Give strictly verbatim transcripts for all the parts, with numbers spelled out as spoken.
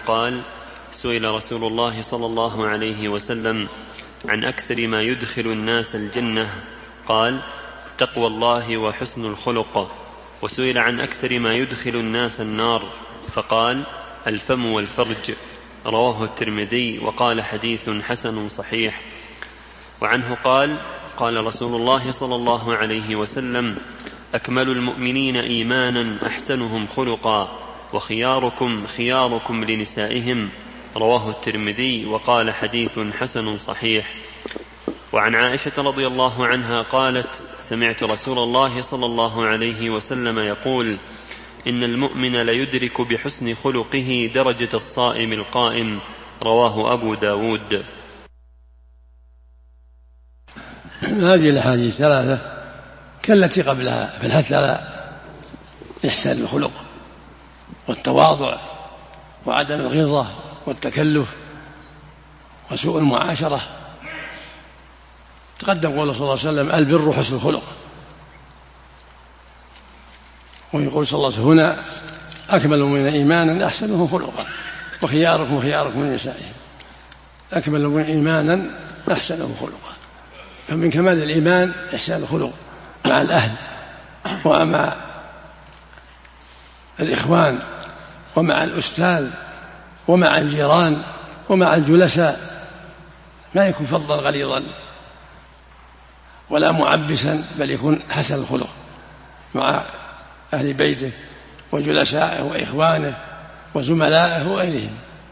قال: سئل رسول الله صلى الله عليه وسلم عن أكثر ما يدخل الناس الجنة، قال: تقوى الله وحسن الخلق. وسئل عن أكثر ما يدخل الناس النار، فقال: الفم والفرج. رواه الترمذي وقال: حديث حسن صحيح. وعنه قال: قال رسول الله صلى الله عليه وسلم: أكمل المؤمنين إيمانا أحسنهم خلقا، وخياركم خياركم لنسائهم. رواه الترمذي وقال: حديث حسن صحيح. وعن عائشة رضي الله عنها قالت: سمعت رسول الله صلى الله عليه وسلم يقول: إن المؤمن ليدرك بحسن خلقه درجة الصائم القائم. رواه أبو داود. هذه الأحاديث ثلاثة كالتي قبلها في الحث على إحسان الخلق والتواضع وعدم الغلظة والتكلف وسوء المعاشرة. تقدم قوله صلى الله عليه وسلم: البر حسن الخلق. ويقول صلى الله عليه وسلم هنا: أكمل من إيمانا أحسنهم خلقا، وخياركم خياركم من نسائهم. أكمل من إيمانا أحسنهم خلقا. فمن كمال الإيمان إحسان الخلق مع الأهل ومع الإخوان ومع الأستاذ ومع الجيران ومع الجلساء، ما يكون فظا غليظا ولا معبسا، بل يكون حسن الخلق مع أهل بيته وجلسائه وإخوانه وزملائه وغيرهم.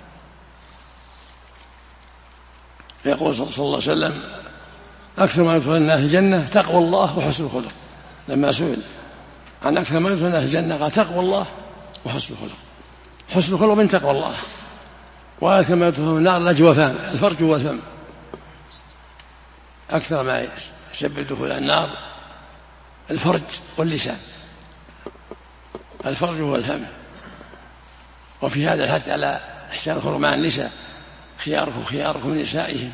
يقول صلى الله عليه وسلم: أكثر ما يدخل الناس الجنة تقوى الله وحسن الخلق. لما سئل عن أكثر ما يدخل الناس الجنة قال: تقوى الله وحسن الخلق. حسن الخلق من تقوى الله. وأكثر ما يدخل النار الأجوفان، الفرج والفم. أكثر ما يسبب دخول النار الفرج واللسان، الفرج والفم. وفي هذا الحث على إحسان الخلق مع النساء: خياركم خياركم من نسائهم.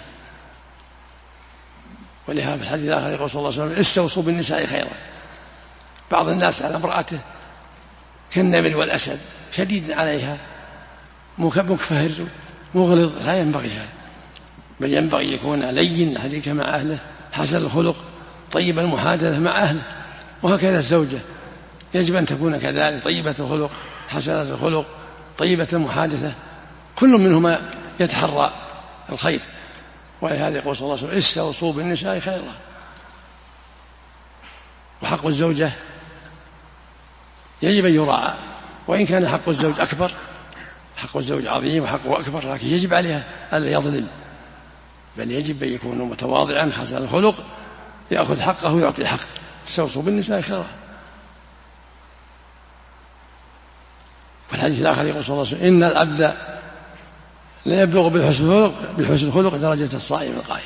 ولهذا في الحديث الآخر يقول صلى الله عليه وسلم: استوصوا بالنساء خيرا. بعض الناس على امرأته كالنمر والأسد، شديد عليها، مكفهر مغلظ، لا ينبغي هذا، بل ينبغي يكون لين الحديث مع أهله، حسن الخلق، طيب المحادثة مع أهله. وهكذا الزوجة يجب أن تكون كذلك، طيبة الخلق، حسنة الخلق، طيبة المحادثة، كل منهما يتحرى الخير. ولهذا يقول صلى الله عليه وسلم: استوصوا بالنساء خيرا. وحق الزوجة يجب أن يراعى، وإن كان حق الزوج أكبر، حق الزوج عظيم وحقه أكبر، لكن يجب عليها ألا يظلم، بل يجب أن يكون متواضعا حسن الخلق، يأخذ حقه ويعطي الحق. استوصوا بالنساء خيرا. والحديث الآخر يقول صلى الله عليه وسلم: إن العبد لا يبلغ بالحسن الخلق بالحسن الخلق درجة الصائم القائم.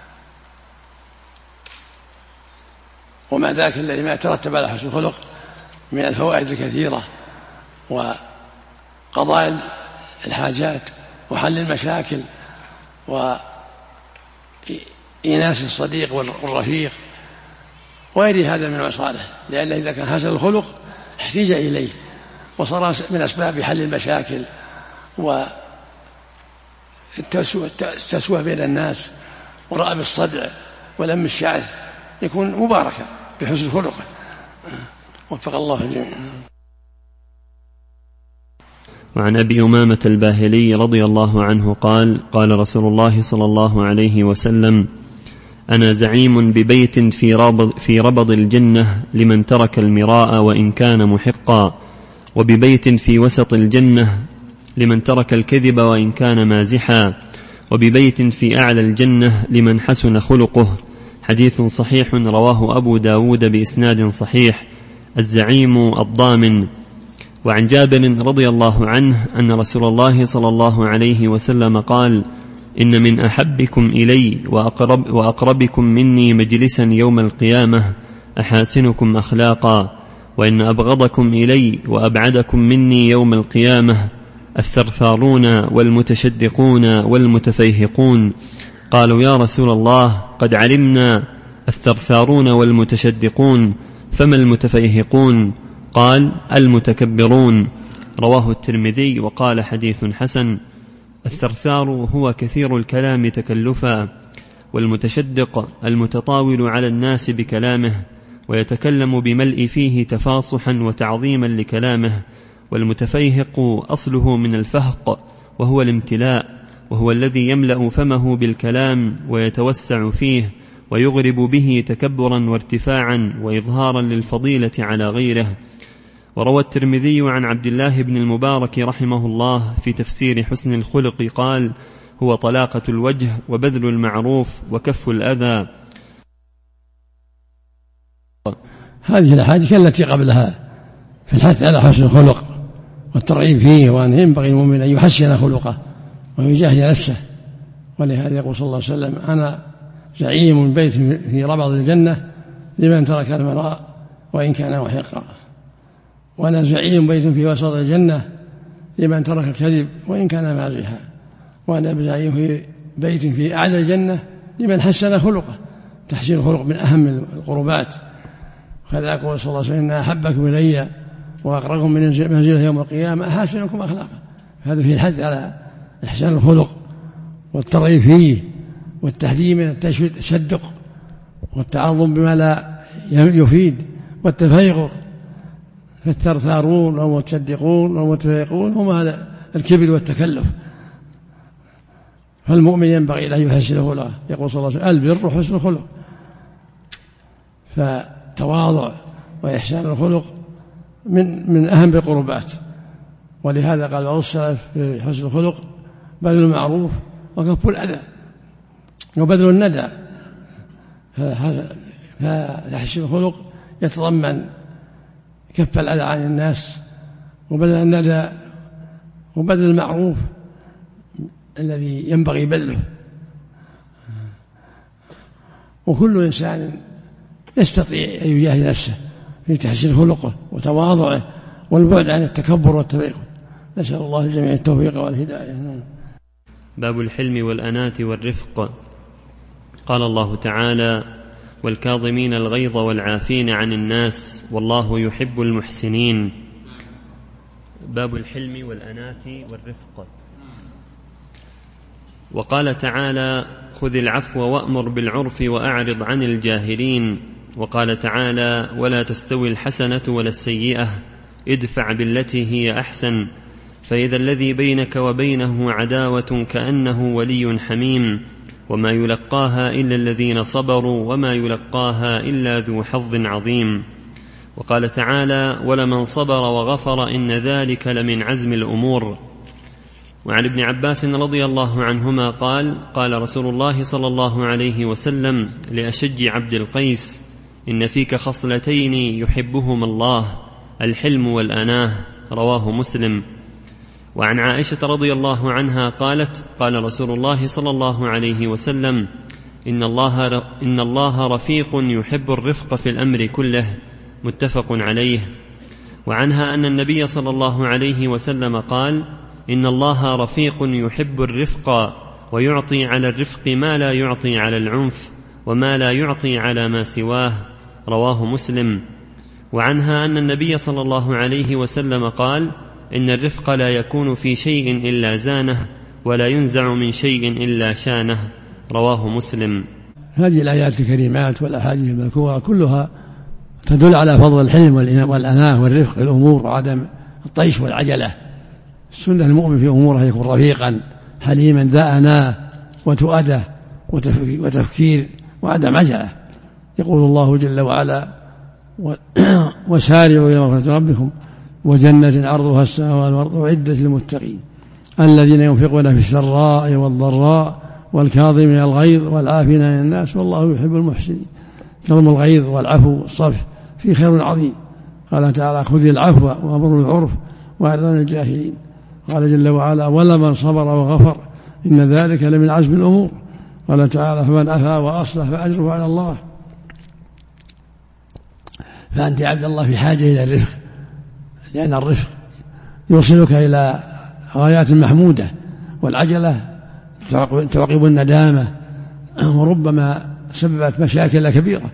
وما ذاك الذي ما يترتب على حسن الخلق من الفوائد الكثيرة وقضاء الحاجات وحل المشاكل وإيناس الصديق والرفيق وغير هذا من المصالح، لأنه إذا كان حسن الخلق احتاج إليه وصار من أسباب حل المشاكل والتسوية بين الناس ورأب الصدع ولم الشعر، يكون مباركا بحسن خلقه. وفق الله الجميع. وعن أبي أمامة الباهلي رضي الله عنه قال: قال رسول الله صلى الله عليه وسلم: أنا زعيم ببيت في ربض, في ربض الجنة لمن ترك المراء وإن كان محقا، وببيت في وسط الجنة لمن ترك الكذب وإن كان مازحا، وببيت في أعلى الجنة لمن حسن خلقه. حديث صحيح رواه أبو داود بإسناد صحيح. الزعيم الضامن. وعن جابر رضي الله عنه أن رسول الله صلى الله عليه وسلم قال: إن من أحبكم إلي وأقرب وأقربكم مني مجلسا يوم القيامة أحاسنكم أخلاقا، وإن أبغضكم إلي وأبعدكم مني يوم القيامة الثرثارون والمتشدقون والمتفيهقون. قالوا: يا رسول الله قد علمنا الثرثارون والمتشدقون، فما المتفيهقون؟ قال: المتكبرون. رواه الترمذي وقال حديث حسن. الثرثار هو كثير الكلام تكلفا، والمتشدق المتطاول على الناس بكلامه ويتكلم بملء فيه تفاصحا وتعظيما لكلامه. والمتفيهق أصله من الفهق وهو الامتلاء، وهو الذي يملأ فمه بالكلام ويتوسع فيه ويغرب به تكبرا وارتفاعا وإظهارا للفضيلة على غيره. وروى الترمذي عن عبد الله بن المبارك رحمه الله في تفسير حسن الخلق قال: هو طلاقة الوجه وبذل المعروف وكف الأذى. هذه الأحاديث التي قبلها في الحث على حسن الخلق والترغيب فيه، وأن ينبغي المؤمن أن يحسن خلقه ويجاهد نفسه. ولهذا يقول صلى الله عليه وسلم: أنا زعيم من بيت في ربض الجنة لمن ترك المراء وإن كان محقا، وأنا زعيم بيت في وسط الجنة لمن ترك الكذب وإن كان مازحا، وأنا زعيم في بيت في أعلى الجنة لمن حسن خلقه. تحسين الخلق من أهم القربات. وكذا يقول صلى الله عليه وسلم: إن أحبكم إلي وأقربكم من منزله يوم القيامة أحسنكم أخلاقا. هذا فيه الحث على إحسان الخلق والترغيب فيه والتحذير من التشدق والتعظم بما لا يفيد والتفيق. فالثرثارون والمتشدقون والمتفيقون هم هذا الكبر والتكلف. فالمؤمن ينبغي له يحسن خلقه. يقول صلى الله عليه وسلم: البر حسن الخلق. فتواضع وإحسان الخلق من من أهم القربات. ولهذا قال بعض السلف في حسن الخلق: بذل المعروف وكف الأذى وبذل الندى. فحسن الخلق يتضمن كف الأذى عن الناس وبذل الندى وبذل المعروف الذي ينبغي بذله. وكل إنسان يستطيع أن يجاهد نفسه في تحسين خلقه وتواضعه والبعد عن التكبر والتبيخ. نسأل الله الجميع التوفيق والهداية. باب الحلم والأناة والرفق. قال الله تعالى: والكاظمين الغيظ والعافين عن الناس والله يحب المحسنين. باب الحلم والأناة والرفق. وقال تعالى: خذ العفو وأمر بالعرف وأعرض عن الجاهلين. وقال تعالى: ولا تستوي الحسنة ولا السيئة ادفع بالتي هي أحسن فإذا الذي بينك وبينه عداوة كأنه ولي حميم وما يلقاها إلا الذين صبروا وما يلقاها إلا ذو حظ عظيم. وقال تعالى: ولمن صبر وغفر إن ذلك لمن عزم الأمور. وعن ابن عباس رضي الله عنهما قال: قال رسول الله صلى الله عليه وسلم لأشج عبد القيس: إن فيك خصلتين يحبهما الله، الحلم والأناه. رواه مسلم. وعن عائشة رضي الله عنها قالت: قال رسول الله صلى الله عليه وسلم: إن الله, إن الله رفيق يحب الرفق في الأمر كله. متفق عليه. وعنها أن النبي صلى الله عليه وسلم قال: إن الله رفيق يحب الرفق ويعطي على الرفق ما لا يعطي على العنف وما لا يعطي على ما سواه. رواه مسلم. وعنها أن النبي صلى الله عليه وسلم قال: إن الرفق لا يكون في شيء إلا زانه ولا ينزع من شيء إلا شانه. رواه مسلم. هذه الآيات الكريمات والأحاديث المذكورة كلها تدل على فضل الحلم والأناه والرفق في الأمور وعدم الطيش والعجلة. السنة المؤمن في أموره يكون رفيقا حليما ذا أناه وتؤدة وتفكير وعدم عجلة. يقول الله جل وعلا: وسارعوا إلى مغفرة ربكم وجنة عرضها السماوات والأرض أعدت للمتقين الذين ينفقون في السراء والضراء والكاظمين الغيظ والعافين عن الناس والله يحب المحسنين. كظم الغيظ والعفو والصفح في خير عظيم. قال تعالى: خذ العفو وأمر بالعرف وأعرض عن الجاهلين. قال جل وعلا: ولمن صبر وغفر إن ذلك لمن عزم الأمور. قال تعالى: فمن عفا وأصلح فأجره على الله. فأنت عبد الله في حاجة إلى الرفق، لأن الرفق يوصلك إلى غايات محمودة، والعجلة تعقب الندامة وربما سببت مشاكل كبيرة.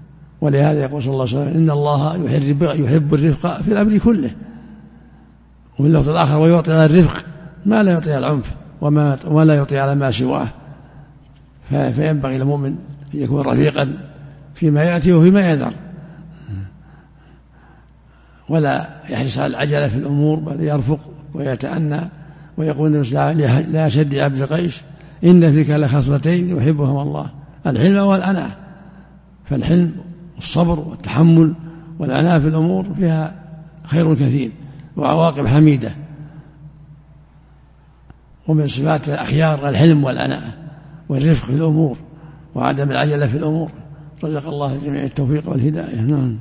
ولهذا يقول صلى الله عليه وسلم: إن الله يحب الرفق في الأمر كله. وفي اللفظ الآخر ويعطي على الرفق ما لا يعطي على العنف وما ولا يعطي على ما سواه. فينبغي للمؤمن أن يكون رفيقا فيما يأتي وفيما يذر، ولا يحرص على العجلة في الأمور، بل يرفق ويتأنى ويقول لا شد عبد قيس إن فيك لخصلتين يحبهما الله، الحلم والأناة. فالحلم والصبر والتحمل والأناة في الأمور فيها خير كثير وعواقب حميدة. ومن صفات الأخيار الحلم والأناة والرفق في الأمور وعدم العجلة في الأمور. رزق الله جميع التوفيق والهداية. نعم.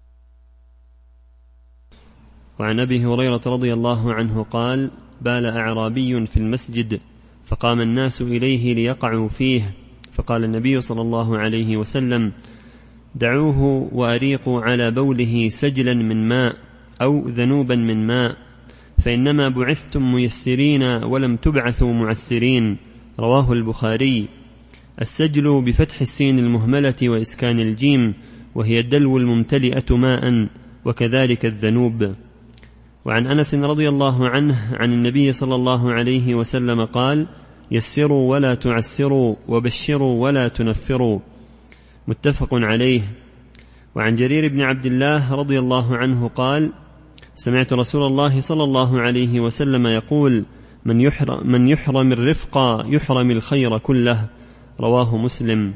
وعن أبي هريرة رضي الله عنه قال: بال أعرابي في المسجد فقام الناس إليه ليقعوا فيه، فقال النبي صلى الله عليه وسلم: دعوه وأريقوا على بوله سجلا من ماء أو ذنوبا من ماء، فإنما بعثتم ميسرين ولم تبعثوا معسرين. رواه البخاري. السجل بفتح السين المهملة وإسكان الجيم، وهي الدلو الممتلئة ماء، وكذلك الذنوب. وعن أنس رضي الله عنه عن النبي صلى الله عليه وسلم قال: يسروا ولا تعسروا وبشروا ولا تنفروا. متفق عليه. وعن جرير بن عبد الله رضي الله عنه قال: سمعت رسول الله صلى الله عليه وسلم يقول: من يحرم, من يحرم الرفق يحرم الخير كله. رواه مسلم.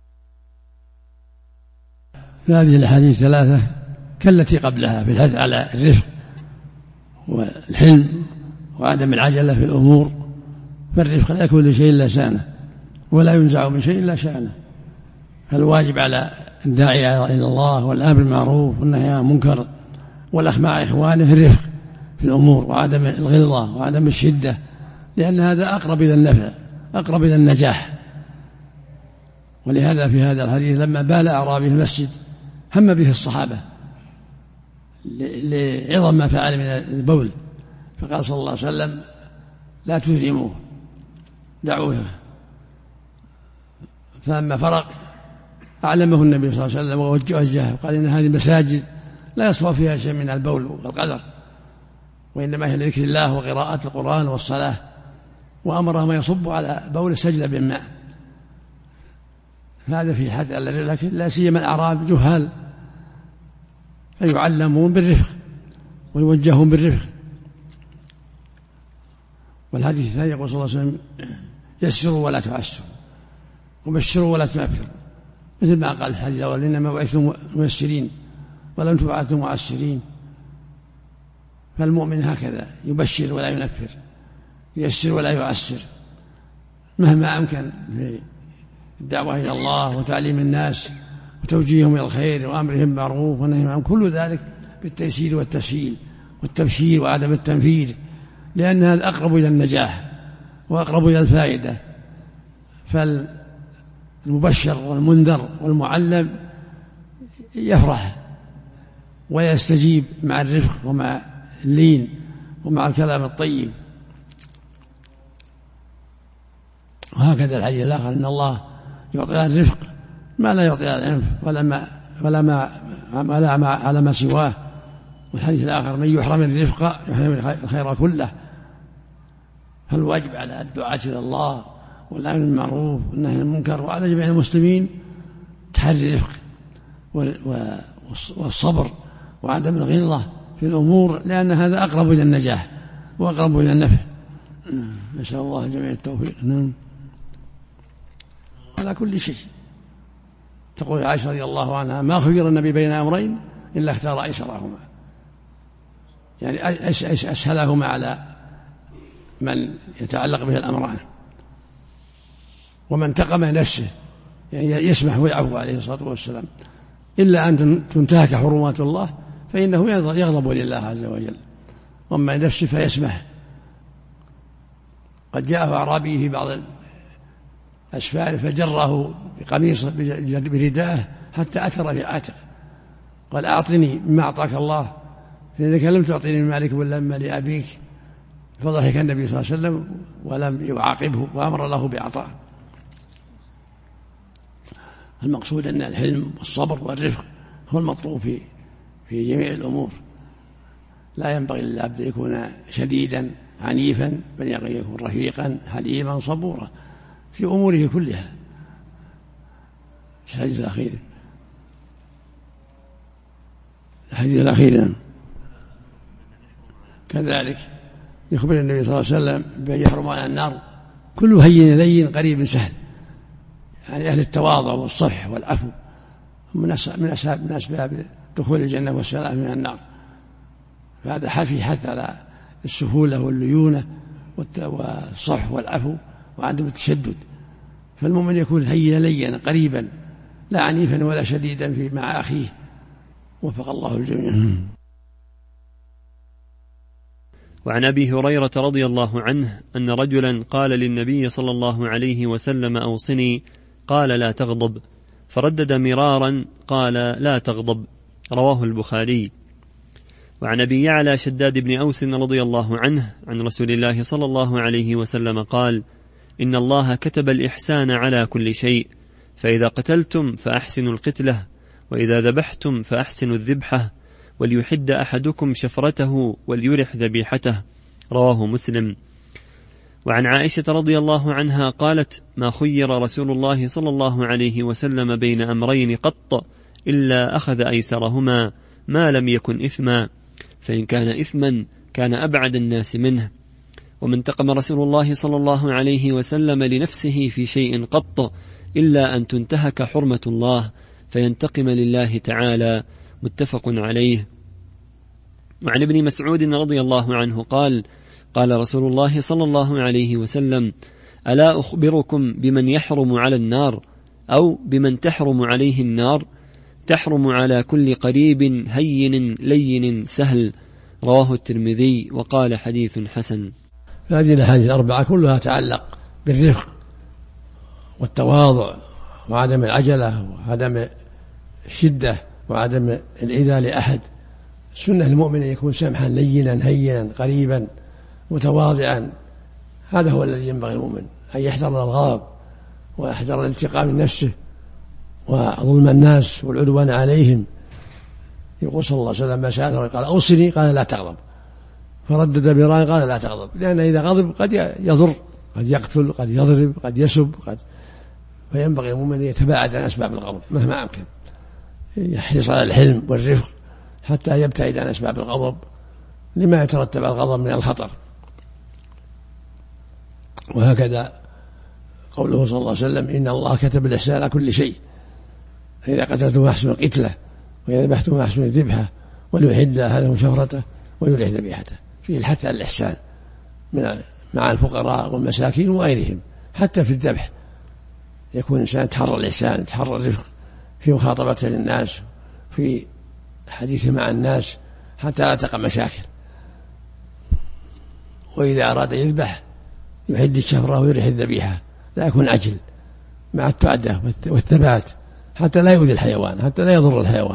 هذه الأحاديث ثلاثة كالتي قبلها في الحث على الرفق والحلم وعدم العجلة في الأمور. فالرفق لا يكون لشيء إلا شأنه، ولا ينزع من شيء إلا شأنه. فالواجب على الداعي إلى الله والأمر بالمعروف والنهي عن المنكر والأخ مع إخوانه الرفق في الأمور وعدم الغلظة وعدم الشدة، لأن هذا أقرب إلى النفع، أقرب إلى النجاح. ولهذا في هذا الحديث لما بال أعرابي في المسجد هم به الصحابة لعظم ما فعل من البول، فقال صلى الله عليه وسلم: لا تهزموه، دعوه. فلما فرق أعلمه النبي صلى الله عليه وسلم ووجهه وقال: إن هذه المساجد لا يصفى فيها شيء من البول والقدر، وإنما هي لذكر الله وقراءة القرآن والصلاة. وأمرهم يصب على بول سجل بالماء. هذا في حث على الرفق، لكن لا سيما الأعراب جهال فيعلمون بالرفق ويوجهون بالرفق. والحديث الثاني يقول صلى الله عليه وسلم: يسروا ولا تعسروا وبشروا ولا تنفروا، مثل ما قال الحديث الأول: إنما بعثتم ميسرين ولم تبعثوا معسرين. فالمؤمن هكذا يبشر ولا ينفر، ييسر ولا يعسر، مهما أمكن في الدعوة إلى الله وتعليم الناس وتوجيههم إلى الخير وأمرهم بالمعروف والنهي عن كل ذلك بالتيسير والتسهيل والتبشير وعدم التنفير، لأن هذا أقرب إلى النجاح وأقرب إلى الفائدة. فالمبشر والمنذر والمعلم يفرح ويستجيب مع الرفق ومع اللين ومع الكلام الطيب. وهكذا الحديث الآخر: إن الله يعطي على الرفق ما لا يعطي على العنف ولا ما ولا ما ولا ما على ما سواه. والحديث الآخر: من يحرم الرفق يحرم الخير كله. فالواجب على الدعاة إلى الله والأمر بالمعروف والنهي عن المنكر وعلى جميع المسلمين تحري الرفق والصبر وعدم الغلظة في الأمور، لأن هذا أقرب إلى النجاح وأقرب إلى النفع. نسأل الله جميع التوفيق. نعم. على كل شيء. تقول عائشة رضي الله عنها: ما خير النبي بين أمرين إلا اختار أيسرهما، يعني أسهلهما على من يتعلق به الأمران. ومن تقم نفسه يعني يسمح ويعفو عليه الصلاة والسلام، إلا أن تنتهك حرمات الله فإنه يغضب لله عز وجل. وما نفسه فيسمح. قد جاءه أعرابي في بعض الأسفار فجره بقميصه برداءه حتى أثر في عاتقه، قال: أعطني مما أعطاك الله، فإنك لم تعطيني من مالك ولا من مال أبيك. فضحك النبي صلى الله عليه وسلم ولم يعاقبه وأمر له بإعطائه. المقصود أن الحلم والصبر والرفق هو المطلوب في في جميع الأمور. لا ينبغي للعبد أن يكون شديدا عنيفا، بل ينبغي أن يكون رفيقا حليما صبورا في أموره كلها. الحديث الأخير الحديث الأخير كذلك يخبر النبي صلى الله عليه وسلم بأن يحرم على النار كل هين لين قريب سهل، يعني أهل التواضع والصفح والعفو من أسباب من أسباب دخول الجنة والسلام من النار. فهذا حفي حث على السهولة والليونة والصفح والعفو وعدم التشدد. فالمؤمن يكون هينا لينا قريبا لا عنيفا ولا شديدا في مع أخيه. وفق الله الجميع. وعن أبي هريرة رضي الله عنه أن رجلا قال للنبي صلى الله عليه وسلم أوصني، قال لا تغضب، فردد مرارا قال لا تغضب، رواه البخاري. وعن أبي يعلى شداد بن أوس رضي الله عنه عن رسول الله صلى الله عليه وسلم قال: إن الله كتب الإحسان على كل شيء، فإذا قتلتم فأحسنوا القتلة، وإذا ذبحتم فأحسنوا الذبحة، وليحد أحدكم شفرته وليرح ذبيحته، رواه مسلم. وعن عائشة رضي الله عنها قالت: ما خير رسول الله صلى الله عليه وسلم بين أمرين قط إلا أخذ أيسرهما ما لم يكن إثما، فإن كان إثما كان أبعد الناس منه. وما انتقم رسول الله صلى الله عليه وسلم لنفسه في شيء قط إلا أن تنتهك حرمة الله فينتقم لله تعالى، متفق عليه. وعن ابن مسعود رضي الله عنه قال: قال رسول الله صلى الله عليه وسلم: ألا أخبركم بمن يحرم على النار، أو بمن تحرم عليه النار؟ تحرم على كل قريب هين لين سهل، رواه الترمذي وقال حديث حسن. هذه الأحاديث الأربعة كلها تعلق بالرفق والتواضع وعدم العجلة وعدم الشدة وعدم الإيذاء لأحد. سنة المؤمن يكون سمحا لينا هينا قريبا متواضعا. هذا هو الذي ينبغي المؤمن، أن يحذر الغضب ويحذر الانتقام من نفسه وظلم الناس والعدوان عليهم. يقول صلى الله عليه وسلم: ما سأله قال أوصني، قال لا تغضب، فردد برأي قال لا تغضب، لأن إذا غضب قد يضر، قد يقتل، قد يضرب، قد يسب، قد فينبغي المؤمن أن يتباعد عن أسباب الغضب مهما أمكن، يحرص على الحلم والرفق حتى يبتعد عن أسباب الغضب لما يترتب على الغضب من الخطر. وهكذا قوله صلى الله عليه وسلم: إن الله كتب الإحسان على كل شيء، فإذا قتلتم فأحسنوا القتلة، وإذا ذبحتم فأحسنوا الذبحة، وليحد أحدكم شفرته ويرح ذبيحته. فيه الحث على الإحسان مع الفقراء والمساكين وغيرهم. حتى في الذبح يكون الإنسان يتحرى الإحسان، يتحرى الرفق في مخاطبته للناس، في حديثه مع الناس، حتى لا تقع مشاكل. وإذا أراد يذبح يحد الشفرة ويرح الذبيحة، لا يكون عجل، مع التعدة والثبات حتى لا يؤذي الحيوان، حتى لا يضر الحيوان.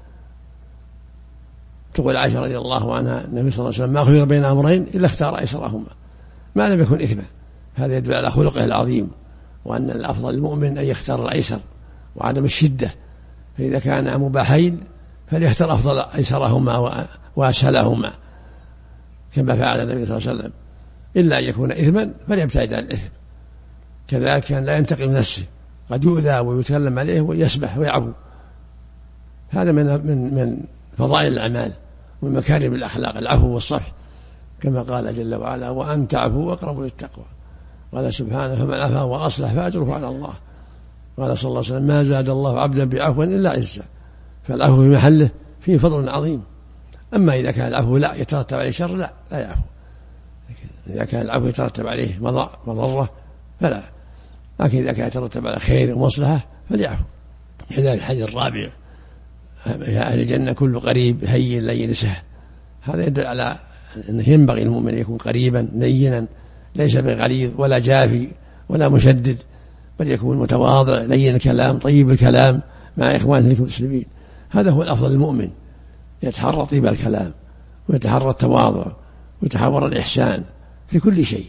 تقول عائشة رضي الله عنها: النبي صلى الله عليه وسلم ما خير بين أمرين إلا اختار أيسرهما ما لم يكن إثما. هذا يدل على خلقه العظيم، وأن الأفضل المؤمن أن يختار الأيسر وعدم الشدة. فإذا كان مباحين فليختار أفضل أيسرهما وأسهلهما كما فعل النبي صلى الله عليه وسلم، إلا أن يكون إثما فليبتعد عن الإثم. كذلك كان لا ينتقم نفسه، قد يؤذى ويتكلم عليه ويسبح ويعفو. هذا من من من فضائل الأعمال ومن مكارم الأخلاق العفو والصفح، كما قال جل وعلا: وأن تعفوا أقرب للتقوى. قال سبحانه: فمن عفا وأصلح فأجره على الله. قال صلى الله عليه وسلم: ما زاد الله عبدا بعفو إلا عزا. فالعفو في محله فيه فضل عظيم. أما إذا كان العفو لا يترتب عليه شر لا لا يعفو. إذا كان العفو يترتب عليه مضرة فلا، لكن إذا كان يترتب على خير ومصلحة فليعفو. كذلك الحديث الرابع: يا أهل الجنة كل قريب هين لين سهل. هذا يدل على أنه ينبغي المؤمن أن يكون قريبا لينا، ليس بغليظ ولا جافي ولا مشدد، بل يكون متواضع لين الكلام طيب الكلام مع إخوانه المسلمين. هذا هو الأفضل المؤمن، يتحرى طيب الكلام ويتحرى التواضع ويتحرى الإحسان في كل شيء،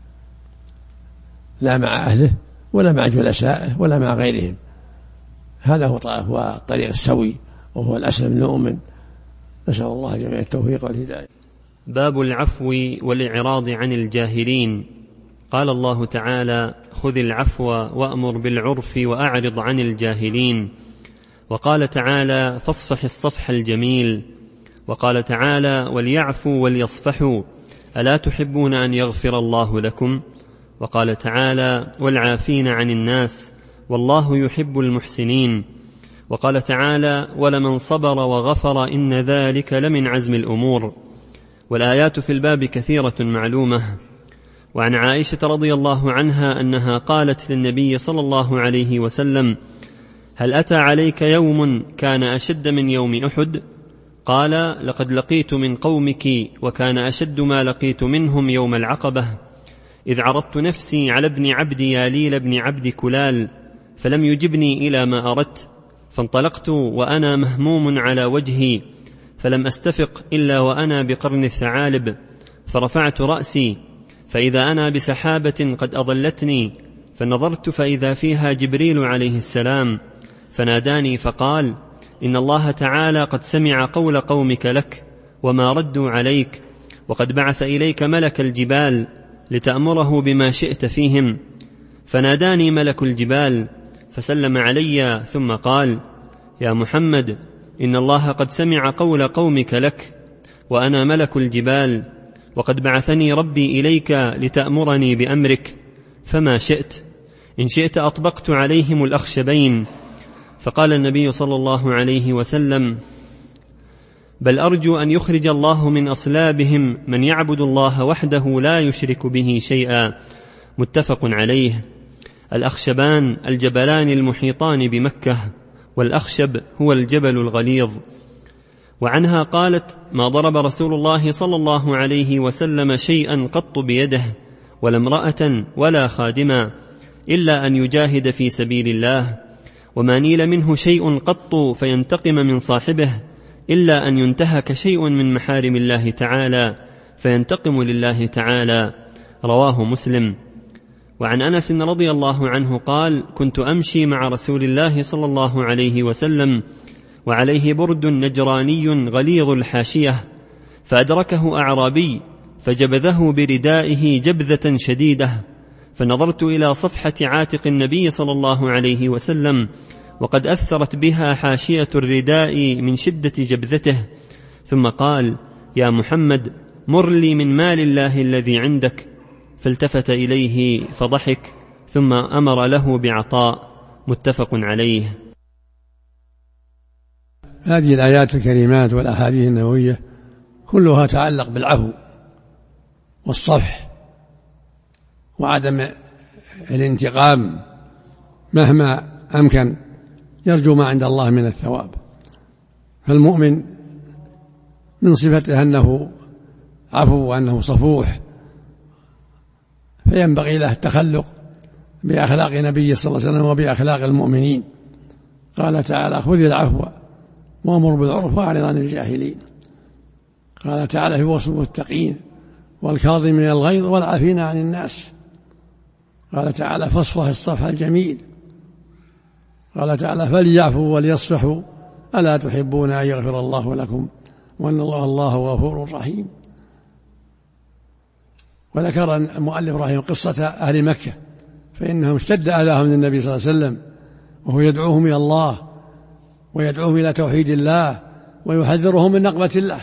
لا مع أهله ولا مع جلسائه ولا مع غيرهم. هذا هو الطريق السوي، وهو الأسلم المؤمن. نسأل الله جميع التوفيق والهداية. باب العفو والإعراض عن الجاهلين. قال الله تعالى: خذ العفو وأمر بالعرف وأعرض عن الجاهلين. وقال تعالى: فاصفح الصفح الجميل. وقال تعالى: وليعفوا وليصفحوا ألا تحبون أن يغفر الله لكم. وقال تعالى: والعافين عن الناس والله يحب المحسنين. وقال تعالى: ولمن صبر وغفر إن ذلك لمن عزم الأمور. والآيات في الباب كثيرة معلومة. وعن عائشة رضي الله عنها أنها قالت للنبي صلى الله عليه وسلم: هل أتى عليك يوم كان أشد من يوم أحد؟ قال: لقد لقيت من قومك وكان أشد ما لقيت منهم يوم العقبة، إذ عرضت نفسي على ابن عبد ياليل بن عبد كلال فلم يجبني إلى ما أردت، فانطلقت وأنا مهموم على وجهي، فلم أستفق إلا وأنا بقرن الثعالب، فرفعت رأسي فإذا أنا بسحابة قد أضلتني، فنظرت فإذا فيها جبريل عليه السلام، فناداني فقال: إن الله تعالى قد سمع قول قومك لك وما ردوا عليك، وقد بعث إليك ملك الجبال لتأمره بما شئت فيهم. فناداني ملك الجبال فسلم علي ثم قال: يا محمد، إن الله قد سمع قول قومك لك وأنا ملك الجبال، وقد بعثني ربي إليك لتأمرني بأمرك، فما شئت؟ إن شئت أطبقت عليهم الأخشبين. فقال النبي صلى الله عليه وسلم: بل أرجو أن يخرج الله من أصلابهم من يعبد الله وحده لا يشرك به شيئا. متفق عليه. الأخشبان الجبلان المحيطان بمكة، والأخشب هو الجبل الغليظ. وعنها قالت: ما ضرب رسول الله صلى الله عليه وسلم شيئا قط بيده، ولا امرأة ولا خادما، إلا أن يجاهد في سبيل الله، وما نيل منه شيء قط فينتقم من صاحبه، إلا أن ينتهك شيء من محارم الله تعالى فينتقم لله تعالى. رواه مسلم. وعن أنس رضي الله عنه قال: كنت أمشي مع رسول الله صلى الله عليه وسلم وعليه برد نجراني غليظ الحاشية، فأدركه أعرابي فجبذه بردائه جبذة شديدة، فنظرت إلى صفحة عاتق النبي صلى الله عليه وسلم وقد أثرت بها حاشية الرداء من شدة جبذته، ثم قال: يا محمد، مر لي من مال الله الذي عندك. فالتفت إليه فضحك، ثم أمر له بعطاء. متفق عليه. هذه الآيات الكريمات والأحاديث النبوية كلها تعلق بالعفو والصفح وعدم الانتقام مهما أمكن، يرجو ما عند الله من الثواب. فالمؤمن من صفته أنه عفو وأنه صفوح، فينبغي له التخلق بأخلاق نبي صلى الله عليه وسلم وبأخلاق المؤمنين. قال تعالى: خذ العفو وأمر بالعرف وأعرض عن الجاهلين. قال تعالى في وصف المتقين: والكاظمين الغيظ والعافين عن الناس. قال تعالى: فاصفح الصفح الجميل. قال تعالى: فليعفوا وليصفحوا ألا تحبون أن يغفر الله لكم وأن الله الله غفور رحيم. وذكر المؤلف رحمه قصة أهل مكة، فإنهم اشتد أذاهم من النبي صلى الله عليه وسلم وهو يدعوهم إلى الله ويدعوهم إلى توحيد الله ويحذرهم من نقمة الله،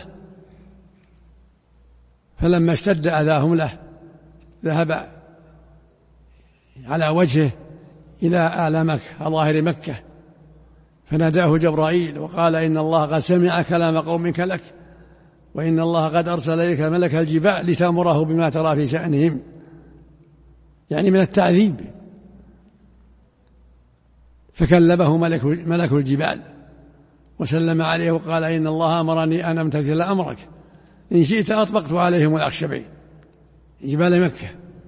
فلما اشتد أذاهم له ذهب على وجهه إلى أعلى مكة ظاهر مكة، فناداه جبرائيل وقال: إن الله قد سمع كلام قومك لك، وإن الله قد أرسل إليك ملك الجبال لتأمره بما ترى في شأنهم، يعني من التعذيب. فكلمه ملك, ملك الجبال وسلم عليه وقال: إن الله أمرني أن أمتثل أمرك، إن شئت أطبقت عليهم الأخشبين جبال مكة.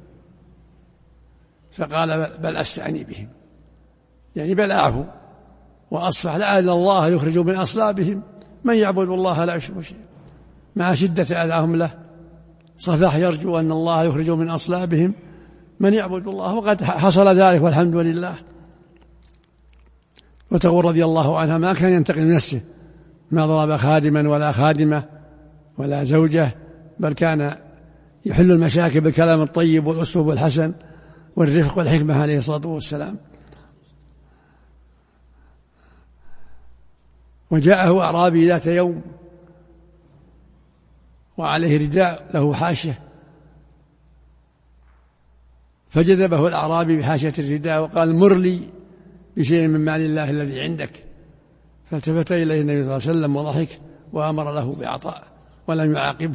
فقال: بل أستعني بهم، يعني بل أعفو وأصفح، لعل الله يخرج من أصلابهم من يعبد الله لا يشرك شيئا. مع شدة أذاهم له صفح يرجو أن الله يخرج من أصلابهم من يعبد الله، وقد حصل ذلك والحمد لله. وتقول رضي الله عنها: ما كان ينتقم نفسه ما ضرب خادما ولا خادمة ولا زوجة، بل كان يحل المشاكل بالكلام الطيب والأسلوب الحسن والرفق والحكمة عليه الصلاة والسلام. وجاءه أعرابي ذات يوم وعليه رداء له حاشية، فجذبه الأعرابي بحاشية الرداء وقال: مر لي بشيء من مال الله الذي عندك. فالتفت إليه النبي صلى الله عليه وسلم وضحك وأمر له بعطاء ولم يعاقبه.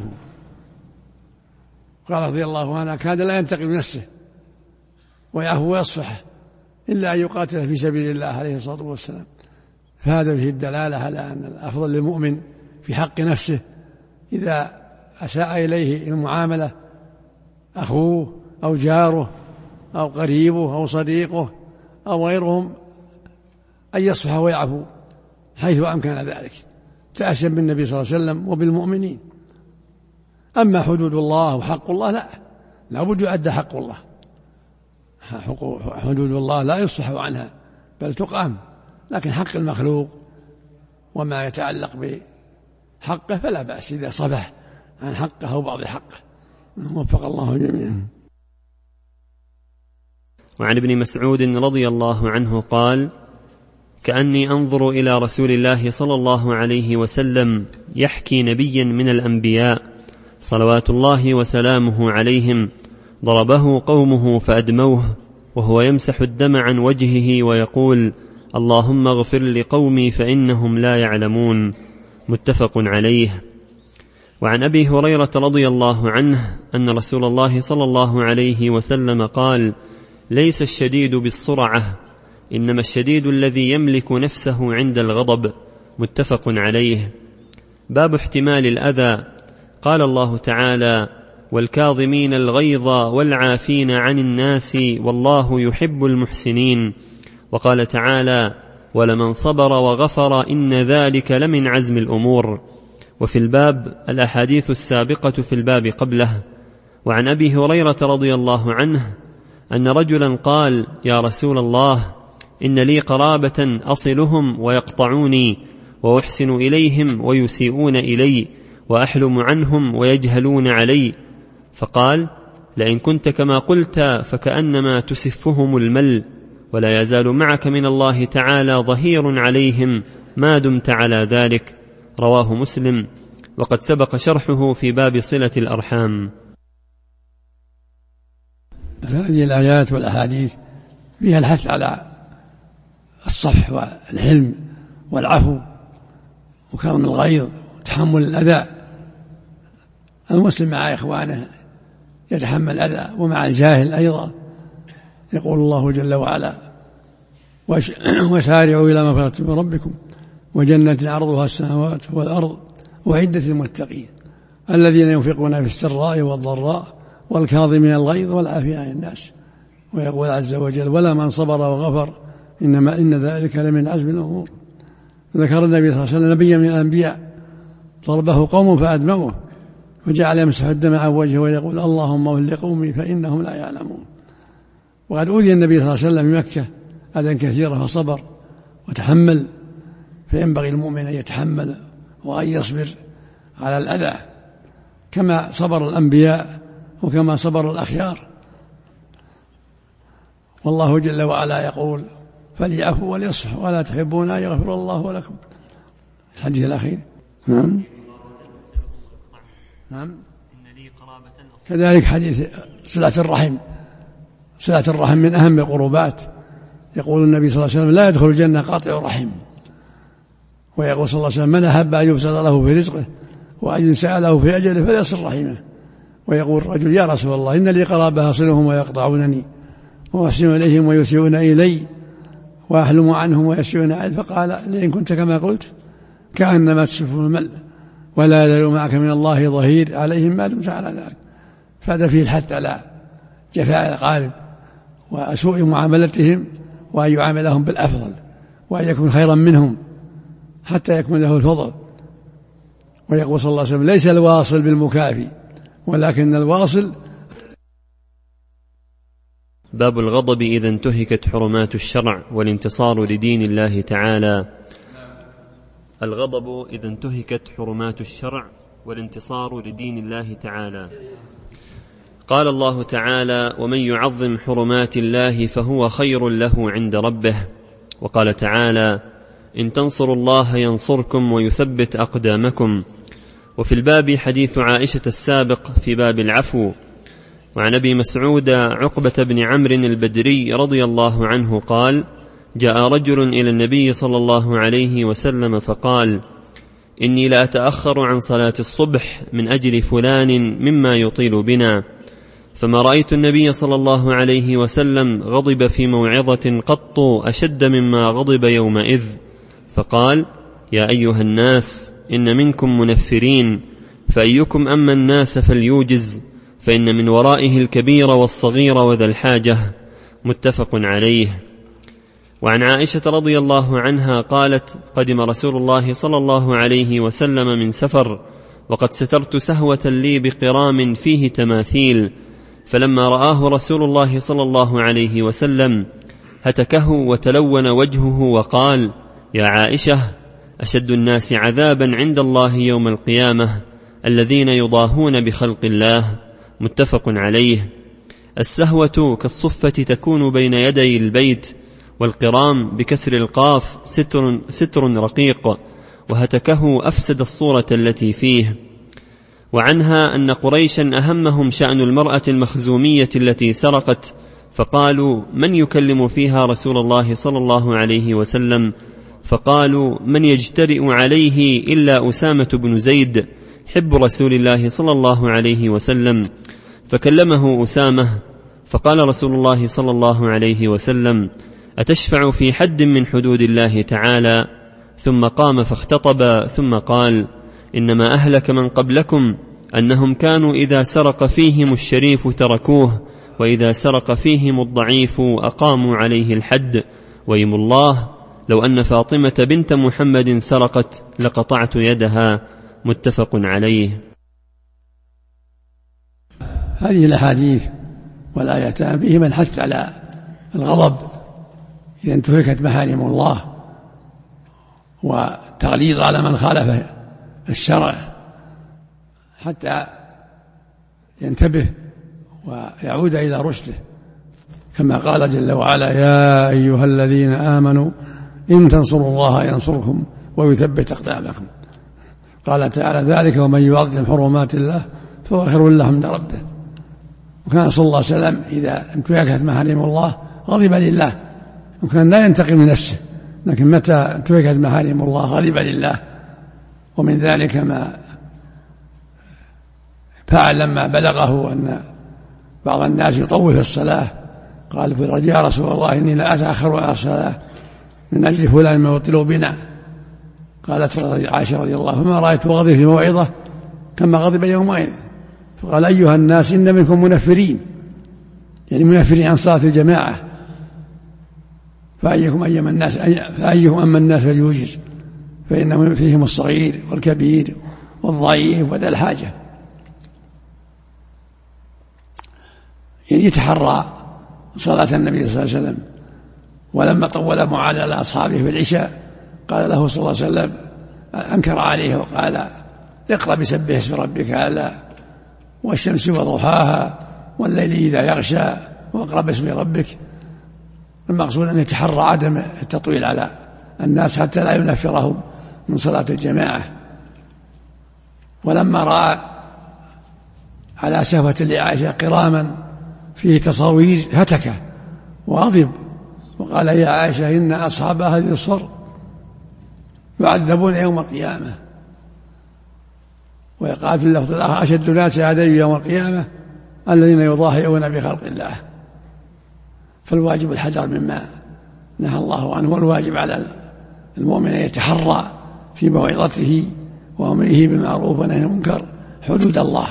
قال رضي الله عنه: كان لا ينتقم نفسه ويعفو ويصفح إلا أن يقاتل في سبيل الله عليه الصلاة والسلام. فهذا فيه الدلالة على أن الأفضل للمؤمن في حق نفسه إذا أساء إليه المعاملة أخوه أو جاره أو قريبه أو صديقه أو غيرهم أن يصفح ويعفو حيث أمكن ذلك تأسيا بالنبي صلى الله عليه وسلم وبالمؤمنين. أما حدود الله وحق الله لا لا بد يؤدى حق الله. حدود الله لا يصفح عنها بل تقام، لكن حق المخلوق وما يتعلق بحقه فلا بأس إذا صفح عن حقه أو بعض حقه. وفق الله جميعا. وعن ابن مسعود رضي الله عنه قال: كأني أنظر إلى رسول الله صلى الله عليه وسلم يحكي نبيا من الأنبياء صلوات الله وسلامه عليهم ضربه قومه فأدموه وهو يمسح الدم عن وجهه ويقول: اللهم اغفر لقومي فإنهم لا يعلمون. متفق عليه. وعن أبي هريرة رضي الله عنه أن رسول الله صلى الله عليه وسلم قال: ليس الشديد بالسرعة، إنما الشديد الذي يملك نفسه عند الغضب. متفق عليه. باب احتمال الأذى. قال الله تعالى: والكاظمين الغيظ والعافين عن الناس والله يحب المحسنين. وقال تعالى: ولمن صبر وغفر إن ذلك لمن عزم الأمور. وفي الباب الأحاديث السابقة في الباب قبله. وعن أبي هريرة رضي الله عنه أن رجلا قال: يا رسول الله، إن لي قرابة أصلهم ويقطعوني وأحسن إليهم ويسيئون إلي وأحلم عنهم ويجهلون علي. فقال: لئن كنت كما قلت فكأنما تسفهم المل، ولا يزال معك من الله تعالى ظهير عليهم ما دمت على ذلك. رواه مسلم، وقد سبق شرحه في باب صلة الأرحام. هذه الآيات والأحاديث فيها الحث على الصفح والحلم والعفو وكظم الغيظ وتحمل الأذى. المسلم مع إخوانه يتحمل الأذى، ومع الجاهل أيضا. يقول الله جل وعلا: وسارعوا إلى مغفرة من ربكم وجنة عرضها السماوات والأرض أعدت للمتقين الذين ينفقون في السراء والضراء والكاظمين الغيظ والعافين عن الناس. ويقول عز وجل: ولمن صبر وغفر إنما إن ذلك لمن عزم الأمور. ذكر النبي صلى الله عليه وسلم نبيا من الأنبياء ضربه قوم فأدموه وجعل يمسح الدم عن وجهه ويقول: اللهم اغفر لقومي فإنهم لا يعلمون. وقد أوذي النبي صلى الله عليه وسلم بمكة أذى كثيرا فصبر وتحمل، فينبغي المؤمن أن يتحمل وأن يصبر على الأذى كما صبر الأنبياء وكما صبر الأخيار. والله جل وعلا يقول: فليعفوا وليصفحوا ولا تحبون أن يغفر الله لكم. الحديث الأخير. نعم نعم كذلك حديث صلة الرحم. صلة الرحم من أهم القربات. يقول النبي صلى الله عليه وسلم: لا يدخل الجنة قاطع رحم. ويقول صلى الله عليه وسلم: من أحب أن يبسط له في رزقه وأن سأله في أجله فليصل رحمه. ويقول الرجل: يا رسول الله، إن لي قرابة أصلهم ويقطعونني وأحسن إليهم ويسيئون إلي وأحلم عنهم ويسيئون علي. فقال: لئن كنت كما قلت كأنما تسفهم المل، ولا يزال معك من الله ظهير عليهم ما دمت على ذلك. فهذا فيه الحث على جفاء الأقارب وسوء معاملتهم، وأن يعاملهم بالأفضل وأن يكون خيرا منهم حتى يكون له الفضل. ويقول صلى الله عليه وسلم: ليس الواصل بالمكافي ولكن الواصل. باب الغضب إذا انتهكت حرمات الشرع والانتصار لدين الله تعالى. الغضب إذا انتهكت حرمات الشرع والانتصار لدين الله تعالى. قال الله تعالى: ومن يعظم حرمات الله فهو خير له عند ربه. وقال تعالى: إن تنصروا الله ينصركم ويثبت أقدامكم. وفي الباب حديث عائشة السابق في باب العفو. وعن أبي مسعود عقبة بن عمرو البدري رضي الله عنه قال: جاء رجل إلى النبي صلى الله عليه وسلم فقال: إني لأتأخر عن صلاة الصبح من أجل فلان مما يطيل بنا، فما رأيت النبي صلى الله عليه وسلم غضب في موعظة قط أشد مما غضب يومئذ، فقال: يا أيها الناس إن منكم منفرين، فأيكم أما الناس فليوجز، فإن من ورائه الكبير والصغير وذا الحاجة. متفق عليه. وعن عائشة رضي الله عنها قالت: قدم رسول الله صلى الله عليه وسلم من سفر، وقد سترت سهوة لي بقرام فيه تماثيل، فلما رآه رسول الله صلى الله عليه وسلم هتكه وتلون وجهه وقال: يا عائشة، أشد الناس عذابا عند الله يوم القيامة الذين يضاهون بخلق الله. متفق عليه. السهوة كالصفة تكون بين يدي البيت، والقرام بكسر القاف ستر, ستر رقيق، وهتكه أفسد الصورة التي فيه. وعنها أن قريشا أهمهم شأن المرأة المخزومية التي سرقت، فقالوا: من يكلم فيها رسول الله صلى الله عليه وسلم؟ فقالوا: من يجترئ عليه إلا أسامة بن زيد حب رسول الله صلى الله عليه وسلم. فكلمه أسامة، فقال رسول الله صلى الله عليه وسلم: أتشفع في حد من حدود الله تعالى؟ ثم قام فاختطب، ثم قال: إنما أهلك من قبلكم أنهم كانوا إذا سرق فيهم الشريف تركوه، وإذا سرق فيهم الضعيف أقاموا عليه الحد، ويم الله لو أن فاطمة بنت محمد سرقت لقطعت يدها. متفق عليه. هذه الأحاديث والآيتان فيهما الحث على الغضب إذا انتهكت محارم الله، وتغليظ على من خالف الشرع حتى ينتبه ويعود إلى رشده، كما قال جل وعلا: يا أيها الذين آمنوا إن تنصروا الله ينصركم ويثبت أقدامكم. قال تعالى: ذلك ومن يعظم حرمات الله فهو خير له عند ربه. وكان صلى الله عليه وسلم إذا انتهكت محارم الله غضب لله، وكان لا ينتقم لنفسه، لكن متى انتهكت محارم الله غضب لله. ومن ذلك ما فعل لما بلغه أن بعض الناس يطول في الصلاة، قال: يا رسول الله إني لا أتأخر على الصلاة من أجل فلان ما يطيل بنا. قالت عائشة رضي الله عنها: فما رأيت غضب في موعظة كما غضب يومئذ. فقال: أيها الناس إن منكم منفرين، يعني منفرين عن صلاة الجماعة، فأيكم أيما الناس فأيكم أما الناس فليوجز، فإن فيهم الصغير والكبير والضعيف وذا الحاجة. يعني يتحرى صلاة النبي صلى الله عليه وسلم. ولما طول معاذ على أصحابه في العشاء قال له صلى الله عليه وسلم، أنكر عليه وقال: اقرأ بسبح اسم ربك أعلى والشمس وضحاها والليل إذا يغشى واقرأ باسم ربك. المقصود أن يتحرى عدم التطويل على الناس حتى لا ينفرهم من صلاة الجماعة. ولما رأى على سهوة لعائشة قراما فيه تصاوير هتك وغضب، وقال: يا عائشة إن أصحاب هذه الصور يعذبون يوم القيامة. ويقال في اللفظ الآخر: أشد الناس عذابا يوم القيامة الذين يضاهئون بخلق الله. فالواجب الحذر مما نهى الله عنه، والواجب على المؤمن أن يتحرى في موعظته وأمره بالمعروف ونهي عن المنكر حدود الله.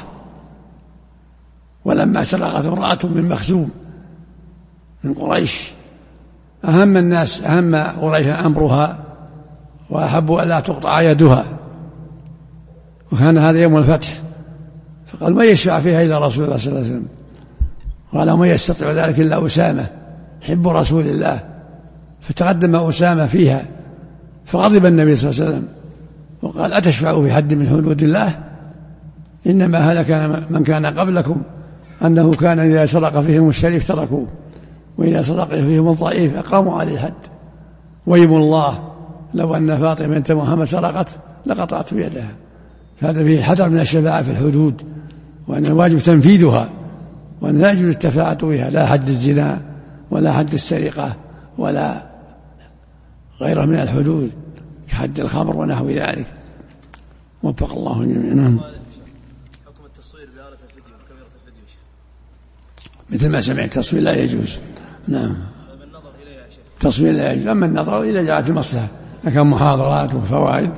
ولما سرقت امرأة من مخزوم من قريش أهم الناس أهم قريش أمرها، وأحبوا ألا تقطع يدها، وكان هذا يوم الفتح، فقال: ما يشفع فيها إلا رسول الله صلى الله عليه وسلم. قال: وما يستطيع ذلك إلا أسامة حب رسول الله. فتقدم أسامة فيها، فغضب النبي صلى الله عليه وسلم وقال أتشفعوا في حد من حدود الله؟ إنما هلك من كان قبلكم أنه كان إذا سرق فيهم الشريف تركوه وإذا سرق فيهم الضعيف أقاموا عليه الحد. ويم الله لو أن فاطمة بنت محمد سرقت لقطعت بيدها. هذا فيه حذر من الشفاعة في الحدود، وأن الواجب تنفيذها، وأن لا يجوز التفاعة بها، لا حد الزنا ولا حد السرقة ولا غيره من الحدود كحد الخمر ونحو ذلك. وفق الله جميعا. حكم التصوير بآلة الفيديو وكاميرا الفيديو مثل ما سمعت التصوير لا يجوز. نعم التصوير لا يجوز، أما النظر إذا جاءت المصلحة لكن محاضرات وفوائد.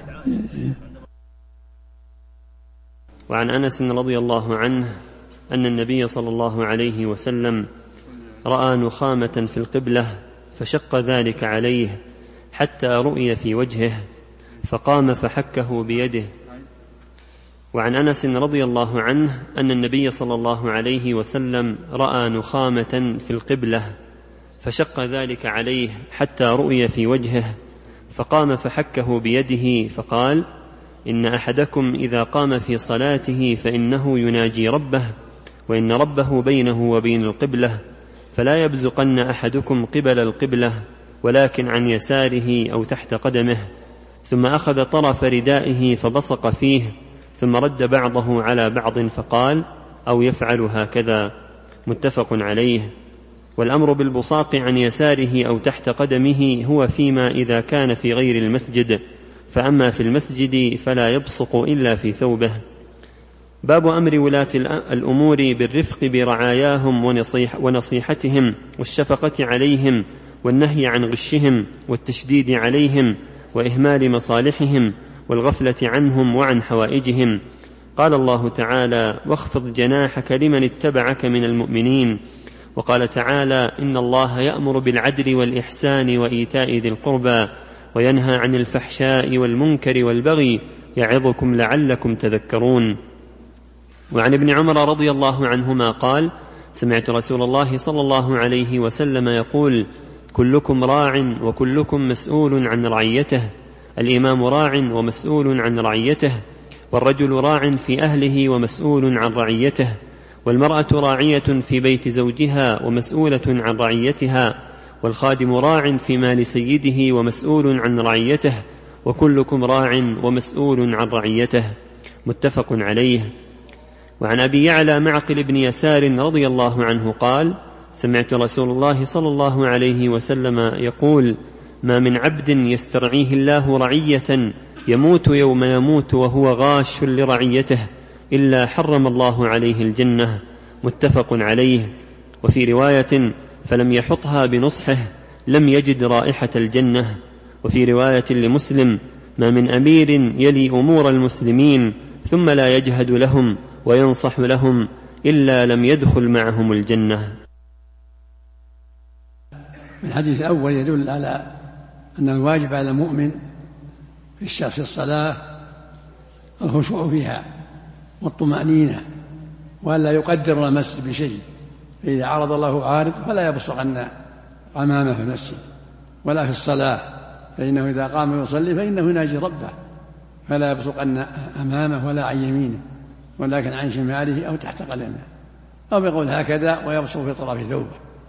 وعن أنس رضي الله عنه أن النبي صلى الله عليه وسلم رأى نخامة في القبلة فشق ذلك عليه حتى رؤي في وجهه فقام فحكه بيده. وعن أنس رضي الله عنه أن النبي صلى الله عليه وسلم رأى نخامة في القبلة فشق ذلك عليه حتى رؤي في وجهه فقام فحكه بيده فقال: إن أحدكم إذا قام في صلاته فإنه يناجي ربه، وإن ربه بينه وبين القبلة، فلا يبزقن أحدكم قبل القبلة ولكن عن يساره أو تحت قدمه. ثم أخذ طرف ردائه فبصق فيه ثم رد بعضه على بعض فقال: أو يفعل هكذا. متفق عليه. والأمر بالبصاق عن يساره أو تحت قدمه هو فيما إذا كان في غير المسجد، فأما في المسجد فلا يبصق إلا في ثوبه. باب أمر ولاة الأمور بالرفق برعاياهم ونصيح ونصيحتهم والشفقة عليهم والنهي عن غشهم والتشديد عليهم وإهمال مصالحهم والغفلة عنهم وعن حوائجهم. قال الله تعالى: واخفض جناحك لمن اتبعك من المؤمنين. وقال تعالى: إن الله يأمر بالعدل والإحسان وإيتاء ذي القربى وينهى عن الفحشاء والمنكر والبغي يعظكم لعلكم تذكرون. وعن ابن عمر رضي الله عنهما قال: سمعت رسول الله صلى الله عليه وسلم يقول: كلكم راع وكلكم مسؤول عن رعيته، الإمام راع ومسؤول عن رعيته، والرجل راع في أهله ومسؤول عن رعيته، والمرأة راعية في بيت زوجها ومسؤولة عن رعيتها، والخادم راع في مال سيده ومسؤول عن رعيته، وكلكم راع ومسؤول عن رعيته. متفق عليه. وعن أبي يعلى معقل بن يسار رضي الله عنه قال: سمعت رسول الله صلى الله عليه وسلم يقول: ما من عبد يسترعيه الله رعية يموت يوم يموت وهو غاش لرعيته إلا حرم الله عليه الجنة. متفق عليه. وفي رواية: فلم يحطها بنصحه لم يجد رائحة الجنة. وفي رواية لمسلم: ما من أمير يلي أمور المسلمين ثم لا يجهد لهم وينصح لهم إلا لم يدخل معهم الجنة. الحديث الأول يدل على أن الواجب على المؤمن في الشرف الصلاة الخشوع فيها والطمأنينة، وألا يقدر المسجد بشيء، فإذا عرض الله عارض فلا يبصقن أمامه في المسجد ولا في الصلاة، فإنه إذا قام يصلي فإنه يناجي ربه، فلا يبصقن أمامه ولا عن يمينه ولكن عن شماله أو تحت قدمه، أو يقول هكذا ويبصق في طرف ثوبه.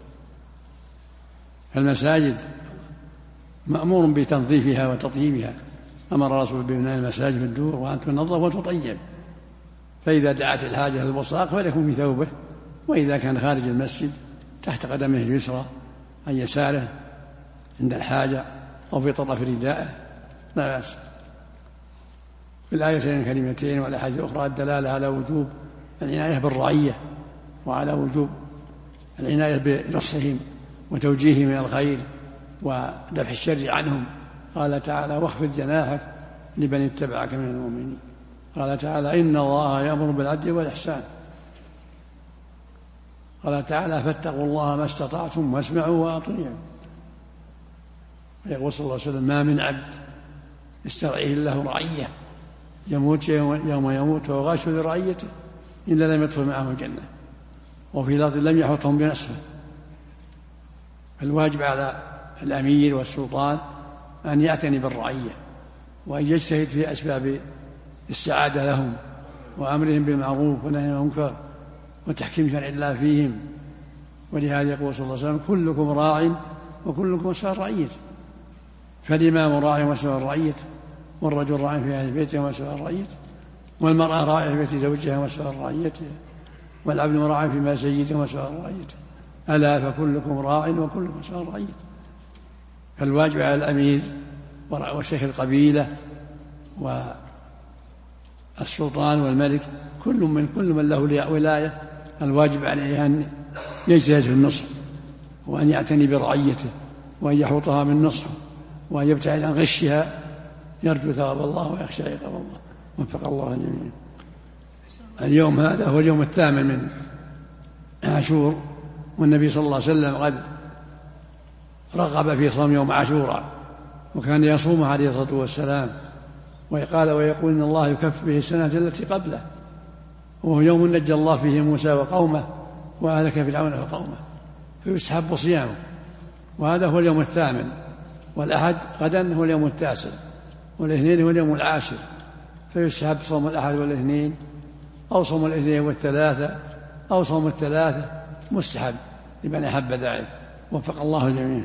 فالمساجد مأمور بتنظيفها وتطييبها، أمر الرسول ببناء المساجد بالدور وأن تنظف وتطيب، فإذا دعت الحاجة للبصاق فليكن في ثوبه، وإذا كان خارج المسجد تحت قدمه اليسرى عن يساره عند الحاجة أو في طرف ردائه لا بأس. في الآيتين الكريمتين والأحاديث الأخرى الدلالة على وجوب العناية بالرعية وعلى وجوب العناية بنصحهم وتوجيههم من الخير ودفع الشر عنهم. قال تعالى: واخفض جناحك لمن اتبعك من المؤمنين. قال تعالى: إن الله يأمر بالعدل والإحسان. قال تعالى: فاتقوا الله ما استطعتم واسمعوا وأطيعوا. يقول صلى الله عليه وسلم: ما من عبد يسترعيه الله رعية يموت يوم يموت وهو غاش لرعيته إلا لم يدخل معه الجنة. وفي لفظ: لم يحطهم بنصفه. الواجب على الأمير والسلطان أن يعتني بالرعية وأن يجتهد في أسباب السعادة لهم وأمرهم بالمعروف ونهي عن المنكر وتحكيم شرع الله فيهم. ولهذا يقول صلى الله عليه وسلم كلكم راع وكلكم مسؤول عن رعيته، فالإمام راع ومسؤول عن رعيته، والرجل راع في أهل بيته ومسؤول عن رعيته، والمرأة راعية في بيت زوجها ومسؤول عن رعيته، والعبد راع فيما سيده ومسؤول عن رعيته. ألا فكلكم راع وكلكم مسؤول عن رعيته. فالواجب على الأمير وشيخ القبيلة والسلطان والملك كل من كل من له ولاية الواجب عليه أن يجتهد في النصح، وأن يعتني برعيته، وأن يحوطها بالنصح، وأن يبتعد عن غشها يرجو ثواب الله ويخشى عقاب الله. وفق الله الجميع. اليوم هذا هو اليوم الثامن من عاشور، والنبي صلى الله عليه وسلم قد رغب في صوم يوم عاشوراء، وكان يصوم عليه الصلاة والسلام، وقال ويقول إن الله يكفر به السنة التي قبله، وهو يوم نجى الله فيه موسى وقومه وأهلك فرعون وقومه، فيسحب صيامه. وهذا هو اليوم الثامن، والأحد غدا هو اليوم التاسع، والاثنين هو اليوم العاشر، فيسحب صوم الأحد والاثنين، أو صوم الاثنين والثلاثة، أو صوم الثلاثة، مستحب لمن أحب ذلك. وفق الله الجميع.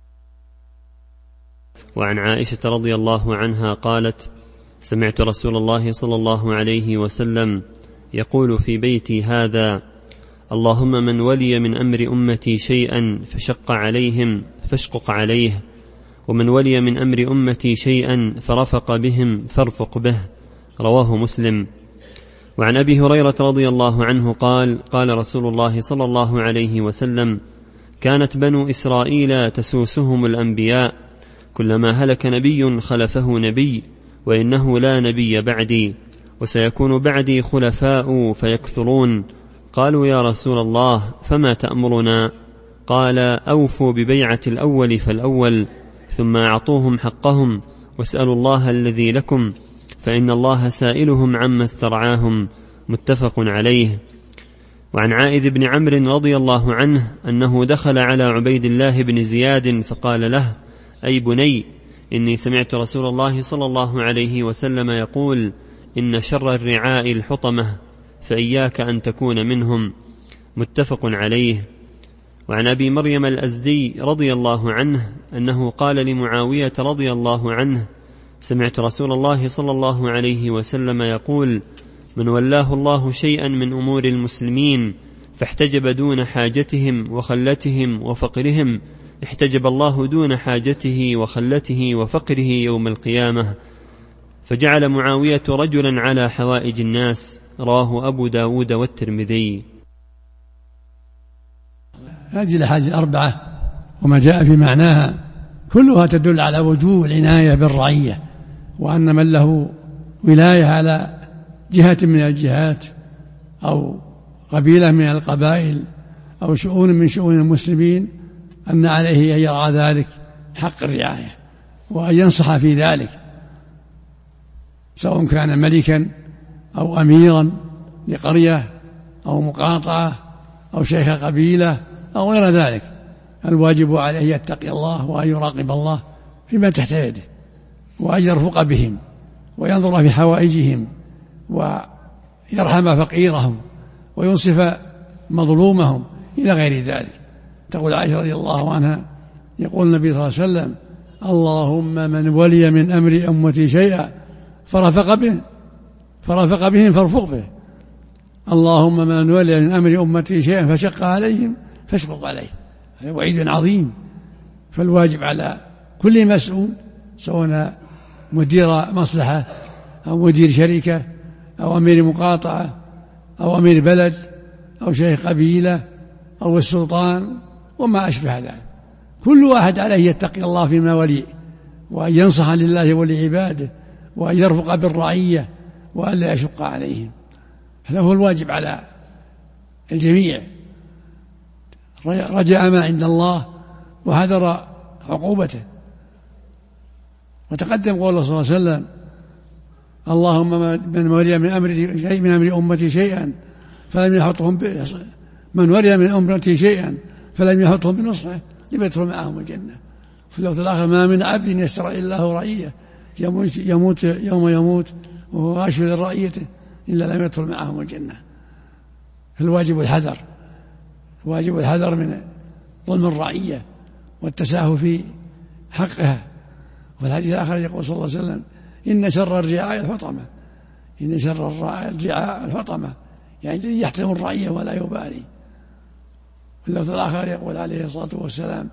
وعن عائشة رضي الله عنها قالت: سمعت رسول الله صلى الله عليه وسلم يقول في بيتي هذا: اللهم من ولي من أمر أمتي شيئا فشق عليهم فاشقق عليه، ومن ولي من أمر أمتي شيئا فرفق بهم فارفق به. رواه مسلم. وعن أبي هريرة رضي الله عنه قال: قال رسول الله صلى الله عليه وسلم: كانت بنو إسرائيل تسوسهم الأنبياء، كلما هلك نبي خلفه نبي، وإنه لا نبي بعدي، وسيكون بعدي خلفاء فيكثرون. قالوا يا رسول الله فما تأمرنا؟ قال: أوفوا ببيعة الأول فالأول، ثم أعطوهم حقهم، واسألوا الله الذي لكم، فإن الله سائلهم عما استرعاهم. متفق عليه. وعن عائذ بن عمرو رضي الله عنه أنه دخل على عبيد الله بن زياد فقال له: أي بني، إني سمعت رسول الله صلى الله عليه وسلم يقول: إن شر الرعاء الحطمة، فإياك أن تكون منهم. متفق عليه. وعن أبي مريم الأزدي رضي الله عنه أنه قال لمعاوية رضي الله عنه: سمعت رسول الله صلى الله عليه وسلم يقول: من ولاه الله شيئا من أمور المسلمين فاحتجب دون حاجتهم وخلتهم وفقرهم، احتجب الله دون حاجته وخلته وفقره يوم القيامة. فجعل معاوية رجلا على حوائج الناس. رواه أبو داود والترمذي. هذه الأحاديث الأربعة وما جاء في معناها كلها تدل على وجوب العناية بالرعية، وأن من له ولاية على جهة من الجهات أو قبيلة من القبائل أو شؤون من شؤون المسلمين أن عليه أن يرعى ذلك حق الرعاية، وأن ينصح في ذلك، سواء كان ملكا أو أميرا لقرية أو مقاطعة أو شيخ قبيلة أو غير ذلك. الواجب عليه أن يتقي الله وأن يراقب الله فيما تحت يده، وأن يرفق بهم وينظر في حوائجهم ويرحم فقيرهم وينصف مظلومهم إلى غير ذلك. تقول عائشة رضي الله عنها: يقول النبي صلى الله عليه وسلم: اللهم من ولي من أمر أمتي شيئا فرفق به فرفق بهم فارفق به. اللهم من ولي من أمر أمتي شيئا فشق عليهم فاشقق عليه. هذا وعيد عظيم. فالواجب على كل مسؤول، سواء مدير مصلحة أو مدير شركة أو أمير مقاطعة أو أمير بلد أو شيخ قبيلة أو السلطان وما أشبه ذلك، كل واحد عليه يتقي الله فيما ولي، وأن ينصح لله ولعباده، وأن يرفق بالرعية، وأن لا يشق عليهم. هذا هو الواجب على الجميع، رجاء ما عند الله وحذر عقوبته. وتقدم قول الله صلى الله عليه وسلم: اللهم من ولي من أمر شيء من أمر أمتي شيئا فلم يحطهم من ولي من أمتي شيئا فلم يحطهم بنصحه لم يدخل معهم الجنة. في اللفظ الآخر: ما من عبد يسر إلا هو رعية يموت, يموت يوم يموت وهو غاش لرعيته إلا لم يدخل معهم الجنة. فالواجب الحذر، واجب الحذر من ظلم الرعية والتساهل في حقها. والحديث الآخر يقول صلى الله عليه وسلم إن شر الرعاية الحطمة، إن شر الرعاية الحطمة، يعني الذي يحترم الرعية ولا يبالي. واللفظ الآخر يقول عليه الصلاة والسلام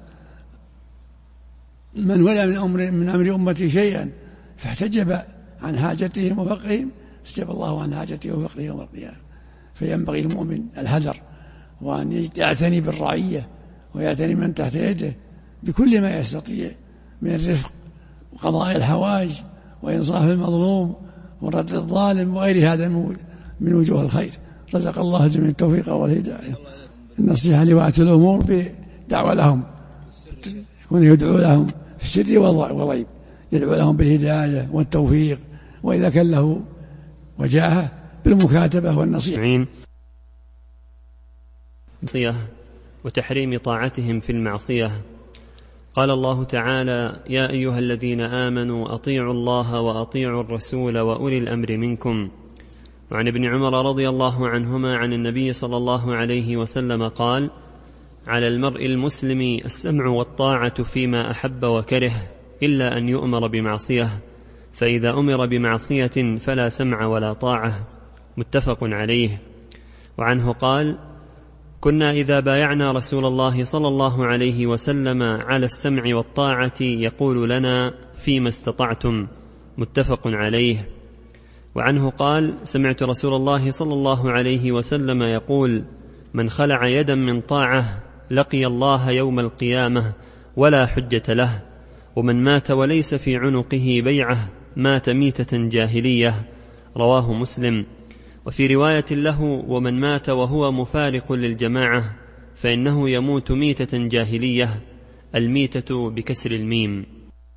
من ولى من أمر من أمر أمتي شيئا فاحتجب عن حاجتهم وفقرهم استجاب الله عن حاجته وفقره يوم القيامة. فينبغي المؤمن الحذر وأن يعتني بالرعية ويعتني من تحت يده بكل ما يستطيع من الرفق وقضاء الحوائج وإنصاف المظلوم ورد الظالم وغير هذا من وجوه الخير. رزق الله جميع التوفيق والهداية. النصيحة لولاة الأمور بدعوة لهم، يكون يدعو لهم في السر والغيب، يدعو لهم بالهداية والتوفيق، وإذا كان له وجاهه بالمكاتبة والنصيحة وتحريم طاعتهم في المعصية. قال الله تعالى يا أيها الذين آمنوا أطيعوا الله وأطيعوا الرسول وأولي الأمر منكم. وعن ابن عمر رضي الله عنهما عن النبي صلى الله عليه وسلم قال على المرء المسلم السمع والطاعة فيما أحب وكره إلا أن يؤمر بمعصية، فإذا أمر بمعصية فلا سمع ولا طاعة. متفق عليه. وعنه قال كنا إذا بايعنا رسول الله صلى الله عليه وسلم على السمع والطاعة يقول لنا فيما استطعتم. متفق عليه. وعنه قال سمعت رسول الله صلى الله عليه وسلم يقول من خلع يدا من طاعة لقي الله يوم القيامة ولا حجة له، ومن مات وليس في عنقه بيعة مات ميتة جاهلية. رواه مسلم. وفي رواية له ومن مات وهو مفارق للجماعة فإنه يموت ميتة جاهلية، الميتة بكسر الميم.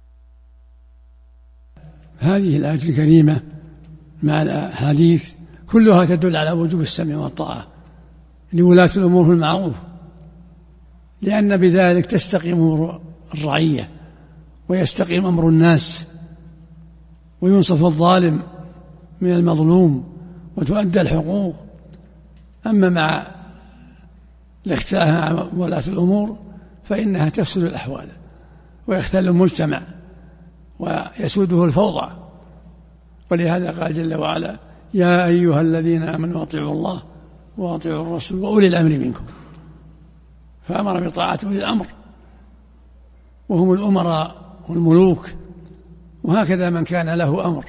هذه الآية الكريمة مع الأحاديث كلها تدل على وجوب السمع والطاعة لولاة الأمور في المعروف، لأن بذلك تستقيم أمور الرعية ويستقيم أمر الناس وينصف الظالم من المظلوم وتؤدى الحقوق. أما مع الاختلاف مع ولاة الأمور فإنها تفسد الأحوال ويختل المجتمع ويسوده الفوضى. ولهذا قال جل وعلا يا أيها الذين آمنوا أطيعوا الله وأطيعوا الرسول وأولي الأمر منكم، فأمر بطاعة أولي الأمر وهم الأمراء والملوك، وهكذا من كان له أمر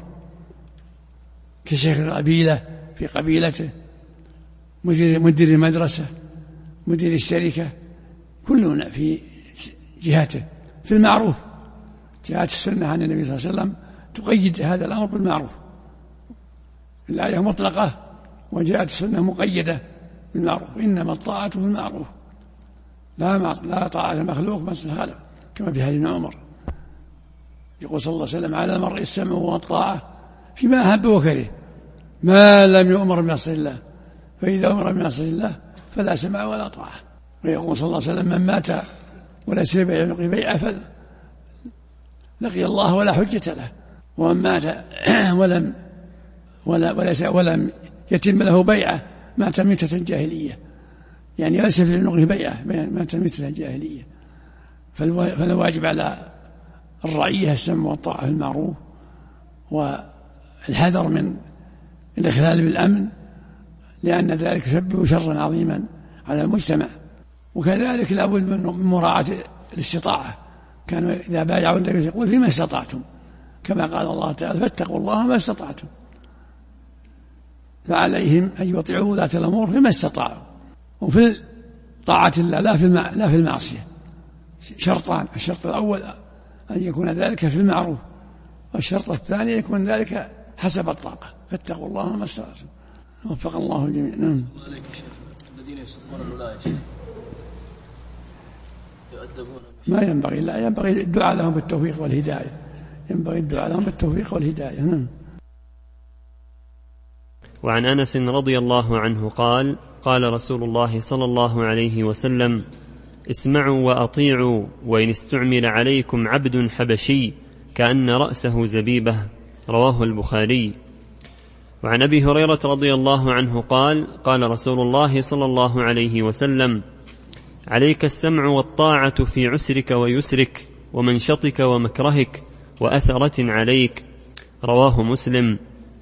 كشيخ القبيلة في قبيلته، مدير, مدير المدرسة، مدير الشركة، كلنا في جهته في المعروف. جاءت السنة عن النبي صلى الله عليه وسلم تقيد هذا الأمر بالمعروف، الآية مطلقة وجاءت السنة مقيدة بالمعروف. إنما الطاعة بالمعروف لا لا طاعة المخلوق بس هذا، كما في حديث عمر يقول صلى الله عليه وسلم على المرء السمع والطاعة فيما أحب وكره ما لم يؤمر بمعصية الله، فإذا أمر بمعصية الله فلا سمع ولا طاعة. ويقول صلى الله عليه وسلم من مات وليس يلقي بيعة لقي الله ولا حجة له، ومن مات ولم ولا وليس ولم يتم له بيعة مات ميتة جاهلية، يعني ليس في عنقه بيعة مات ميتة جاهلية. فالواجب على الرعية السمع والطاعة في المعروف والحذر من الإخلال بالأمن، لأن ذلك يسبب شرا عظيما على المجتمع. وكذلك لابد من مراعاة الاستطاعة، كانوا إذا بايعوا النبي يقول فيما استطعتم، كما قال الله تعالى فاتقوا الله ما استطعتم، فعليهم أن يطيعوا ولاة الأمور فيما استطاعوا. وفي طاعة الله لا في لا في المعصية شرطان: الشرط الأول أن يكون ذلك في المعروف، والشرط الثاني يكون ذلك حسب الطاقة، فاتقوا الله ما استطعتم. وفق الله الجميع. نعم. الذين يسمون الولاية يؤدبون ما ينبغي، لا ينبغي الدعاء لهم بالتوفيق والهداية، ينبغي الدعاء لهم بالتوفيق والهداية. نعم. وعن أنس رضي الله عنه قال قال رسول الله صلى الله عليه وسلم اسمعوا وأطيعوا وإن استعمل عليكم عبد حبشي كأن رأسه زبيبة، رواه البخاري. وعن أبي هريرة رضي الله عنه قال: قال رسول الله صلى الله عليه وسلم: عليك السمع والطاعة في عسرك ويسرك، ومنشطك ومكرهك، وأثرة عليك، رواه مسلم.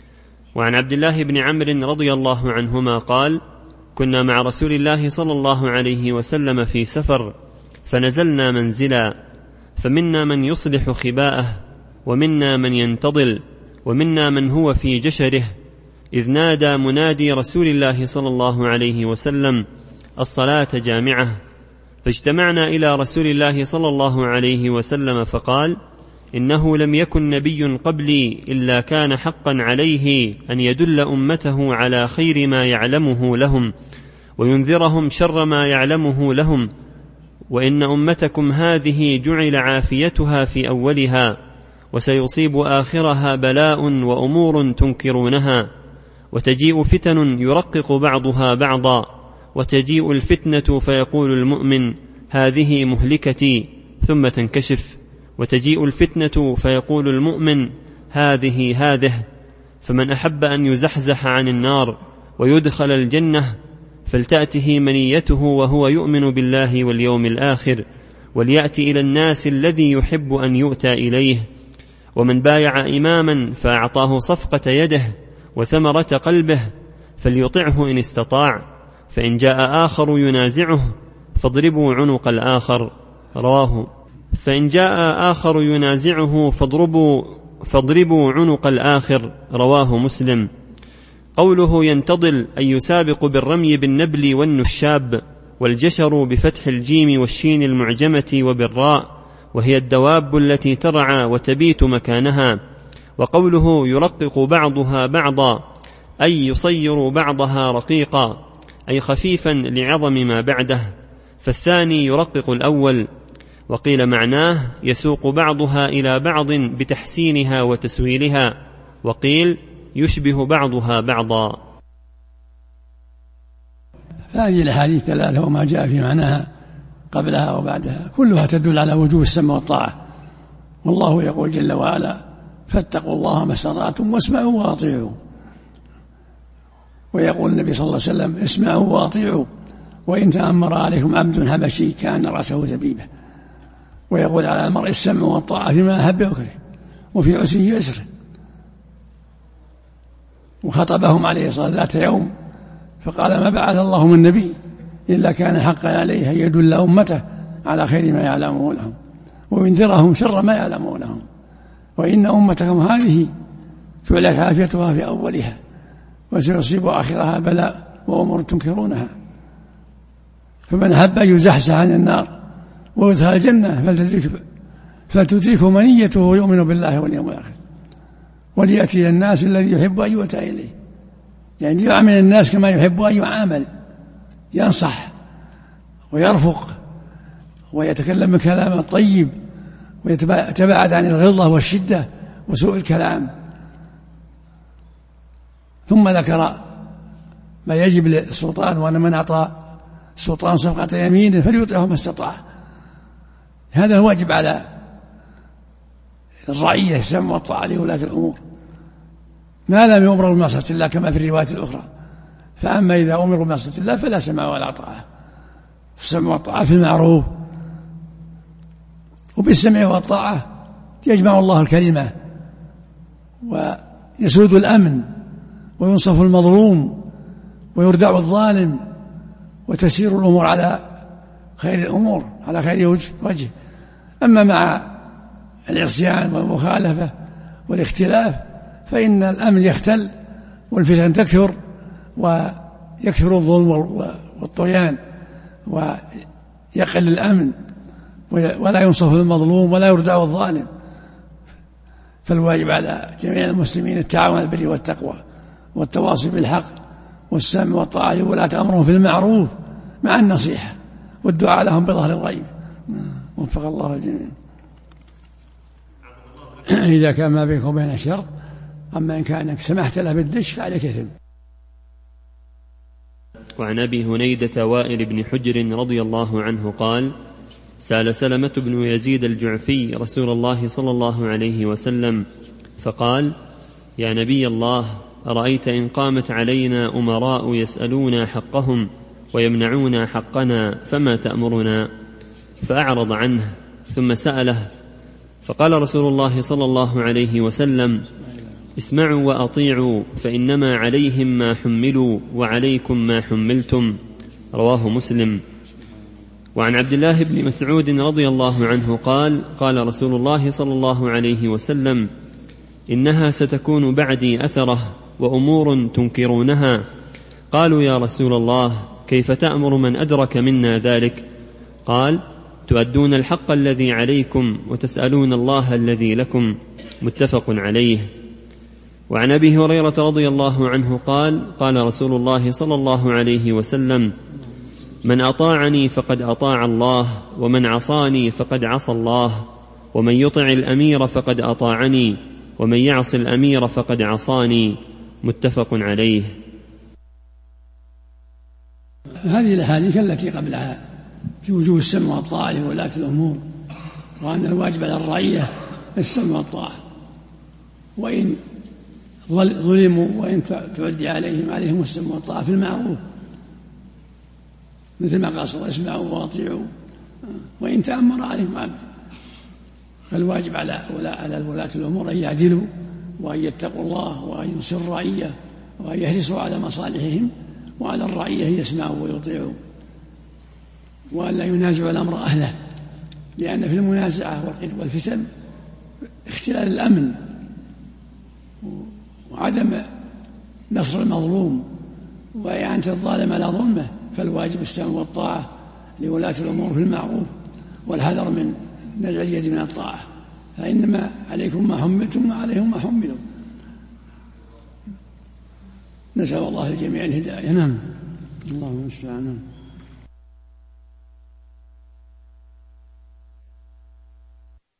وعن عبد الله بن عمرو رضي الله عنهما قال: كنا مع رسول الله صلى الله عليه وسلم في سفر، فنزلنا منزلا، فمنا من يصلح خباءه، ومنا من ينتضل، ومنا من هو في جشره، إذ نادى منادي رسول الله صلى الله عليه وسلم: الصلاة جامعة. فاجتمعنا إلى رسول الله صلى الله عليه وسلم فقال: إنه لم يكن نبي قبلي إلا كان حقا عليه أن يدل أمته على خير ما يعلمه لهم، وينذرهم شر ما يعلمه لهم، وإن أمتكم هذه جعل عافيتها في أولها، وسيصيب آخرها بلاء وأمور تنكرونها، وتجيء فتن يرقق بعضها بعضا، وتجيء الفتنة فيقول المؤمن: هذه مهلكتي، ثم تنكشف، وتجيء الفتنة فيقول المؤمن: هذه هذه. فمن أحب أن يزحزح عن النار ويدخل الجنة فلتأته منيته وهو يؤمن بالله واليوم الآخر، وليأتي إلى الناس الذي يحب أن يؤتى إليه. ومن بايع إماما فأعطاه صفقة يده وثمرة قلبه فليطعه إن استطاع، فإن جاء آخر ينازعه فاضربوا عنق الآخر، رواه. فإن جاء آخر ينازعه فاضربوا, فاضربوا عنق الآخر، رواه مسلم. قوله ينتضل أي يسابق بالرمي بالنبل والنشاب، والجشر بفتح الجيم والشين المعجمة وبالراء، وهي الدواب التي ترعى وتبيت مكانها. وقوله يرقق بعضها بعضا أي يصير بعضها رقيقا، أي خفيفا لعظم ما بعده، فالثاني يرقق الأول. وقيل معناه يسوق بعضها إلى بعض بتحسينها وتسويلها، وقيل يشبه بعضها بعضا. فهذه الأحاديث ثلاثة وما جاء في معناها قبلها وبعدها كلها تدل على وجوب السمع والطاعة، والله يقول جل وعلا: فاتقوا الله ما استطعتم واسمعوا واطيعوا. ويقول النبي صلى الله عليه وسلم: اسمعوا واطيعوا وإن تأمر عليكم عبد حبشي كأن رأسه زبيبة. ويقول على المرء السمع والطاعة فيما أحب وكره، وفي عسره يسره. وخطبهم عليه الصلاة والسلام ذات يوم فقال: ما بعث الله من نبي إلا كان حقا عليه أن يدل أمته على خير ما يعلمه لهم، وينذرهم شر ما يعلمه لهم، وإن أمتكم هذه جعلت عافيتها في أولها، وسيصيب آخرها بلاء وأمور تنكرونها. فمن أحب أن يزحزح عن النار ويدخل الجنة فلتدركه منيته ويؤمن بالله واليوم الآخر، وليأتي إلى الناس الذي يحب أن يؤتى إليه، يعني يعامل الناس كما يحب أن يعامل، ينصح ويرفق ويتكلم بكلام طيب، ويتباعد عن الغلظة والشدة وسوء الكلام. ثم ذكر ما يجب للسلطان، وأن من أعطى السلطان صفقة يمين فليطعه ما استطاع. هذا الواجب على الرعية، السمع والطاعة لولاة الأمور ما لم يؤمروا بمعصية الله، كما في الرواية الأخرى. فأما إذا أمروا بمعصية الله فلا سمع ولا طاعة. السمع والطاعة في المعروف، وبالسمع والطاعة يجمع الله الكلمة ويسود الأمن وينصف المظلوم ويردع الظالم، وتسير الأمور على خير الأمور، على خير وجه. أما مع العصيان والمخالفة والاختلاف فإن الأمن يختل والفتن تكثر، ويكثر الظلم والطغيان، ويقل الأمن، ولا ينصف المظلوم ولا يردع الظالم. فالواجب على جميع المسلمين التعاون على البر والتقوى والتواصي بالحق والسمع والطاعة لولاة أمرهم في المعروف مع النصيحة والدعاء لهم بظهر الغيب. وفق الله الجميع. إذا كان ما بينك وبين الشر، أما إن كانك سمحت له بالدش فعليك إثم. وعن أبي هنيدة وائل بن حجر رضي الله عنه قال: سأل سلمة بن يزيد الجعفي رسول الله صلى الله عليه وسلم فقال: يا نبي الله، أرأيت إن قامت علينا أمراء يسألون حقهم ويمنعون حقنا فما تأمرنا؟ فأعرض عنه ثم سأله، فقال رسول الله صلى الله عليه وسلم: اسمعوا وأطيعوا، فإنما عليهم ما حملوا وعليكم ما حملتم. رواه مسلم. وعن عبد الله بن مسعود رضي الله عنه قال: قال رسول الله صلى الله عليه وسلم: إنها ستكون بعدي أثرة وأمور تنكرونها. قالوا: يا رسول الله، كيف تأمر من أدرك منا ذلك؟ قال: تؤدون الحق الذي عليكم وتسألون الله الذي لكم. متفق عليه. وعن أبي هريرة رضي الله عنه قال: قال رسول الله صلى الله عليه وسلم: من أطاعني فقد أطاع الله، ومن عصاني فقد عصى الله، ومن يطع الأمير فقد أطاعني، ومن يعص الأمير فقد عصاني. متفق عليه. هذه الأحاديث التي قبلها في وجوب السمع والطاعة لولاة الأمور، وأن الواجب على الرعية السمع والطاعة، وإن ظلموا وإن تعدي عليهم عليهم السمع والطاعة في المعروف، مثل ما قال صلى الله عليه وسلم: اسمعوا وأطيعوا وإن تأمر عليهم عبد. فالواجب على على ولاة الأمور أن يعدلوا وأن يتقوا الله وأن ينصروا الرعية وأن يحرصوا على مصالحهم، وعلى الرعية أن يسمعوا ويطيعوا، وأن لا ينازعوا الأمر أهله، لأن في المنازعة والفتن اختلال الأمن وعدم نصر المظلوم وإعانة الظالم على ظلمه. فالواجب السمع والطاعة لولاة الأمور في المعروف، والحذر من نزع اليد من الطاعة، فإنما عليكم ما حملتم وعليهم ما حملوا. نسأل الله الجميع الهداية. نعم. الله المستعان.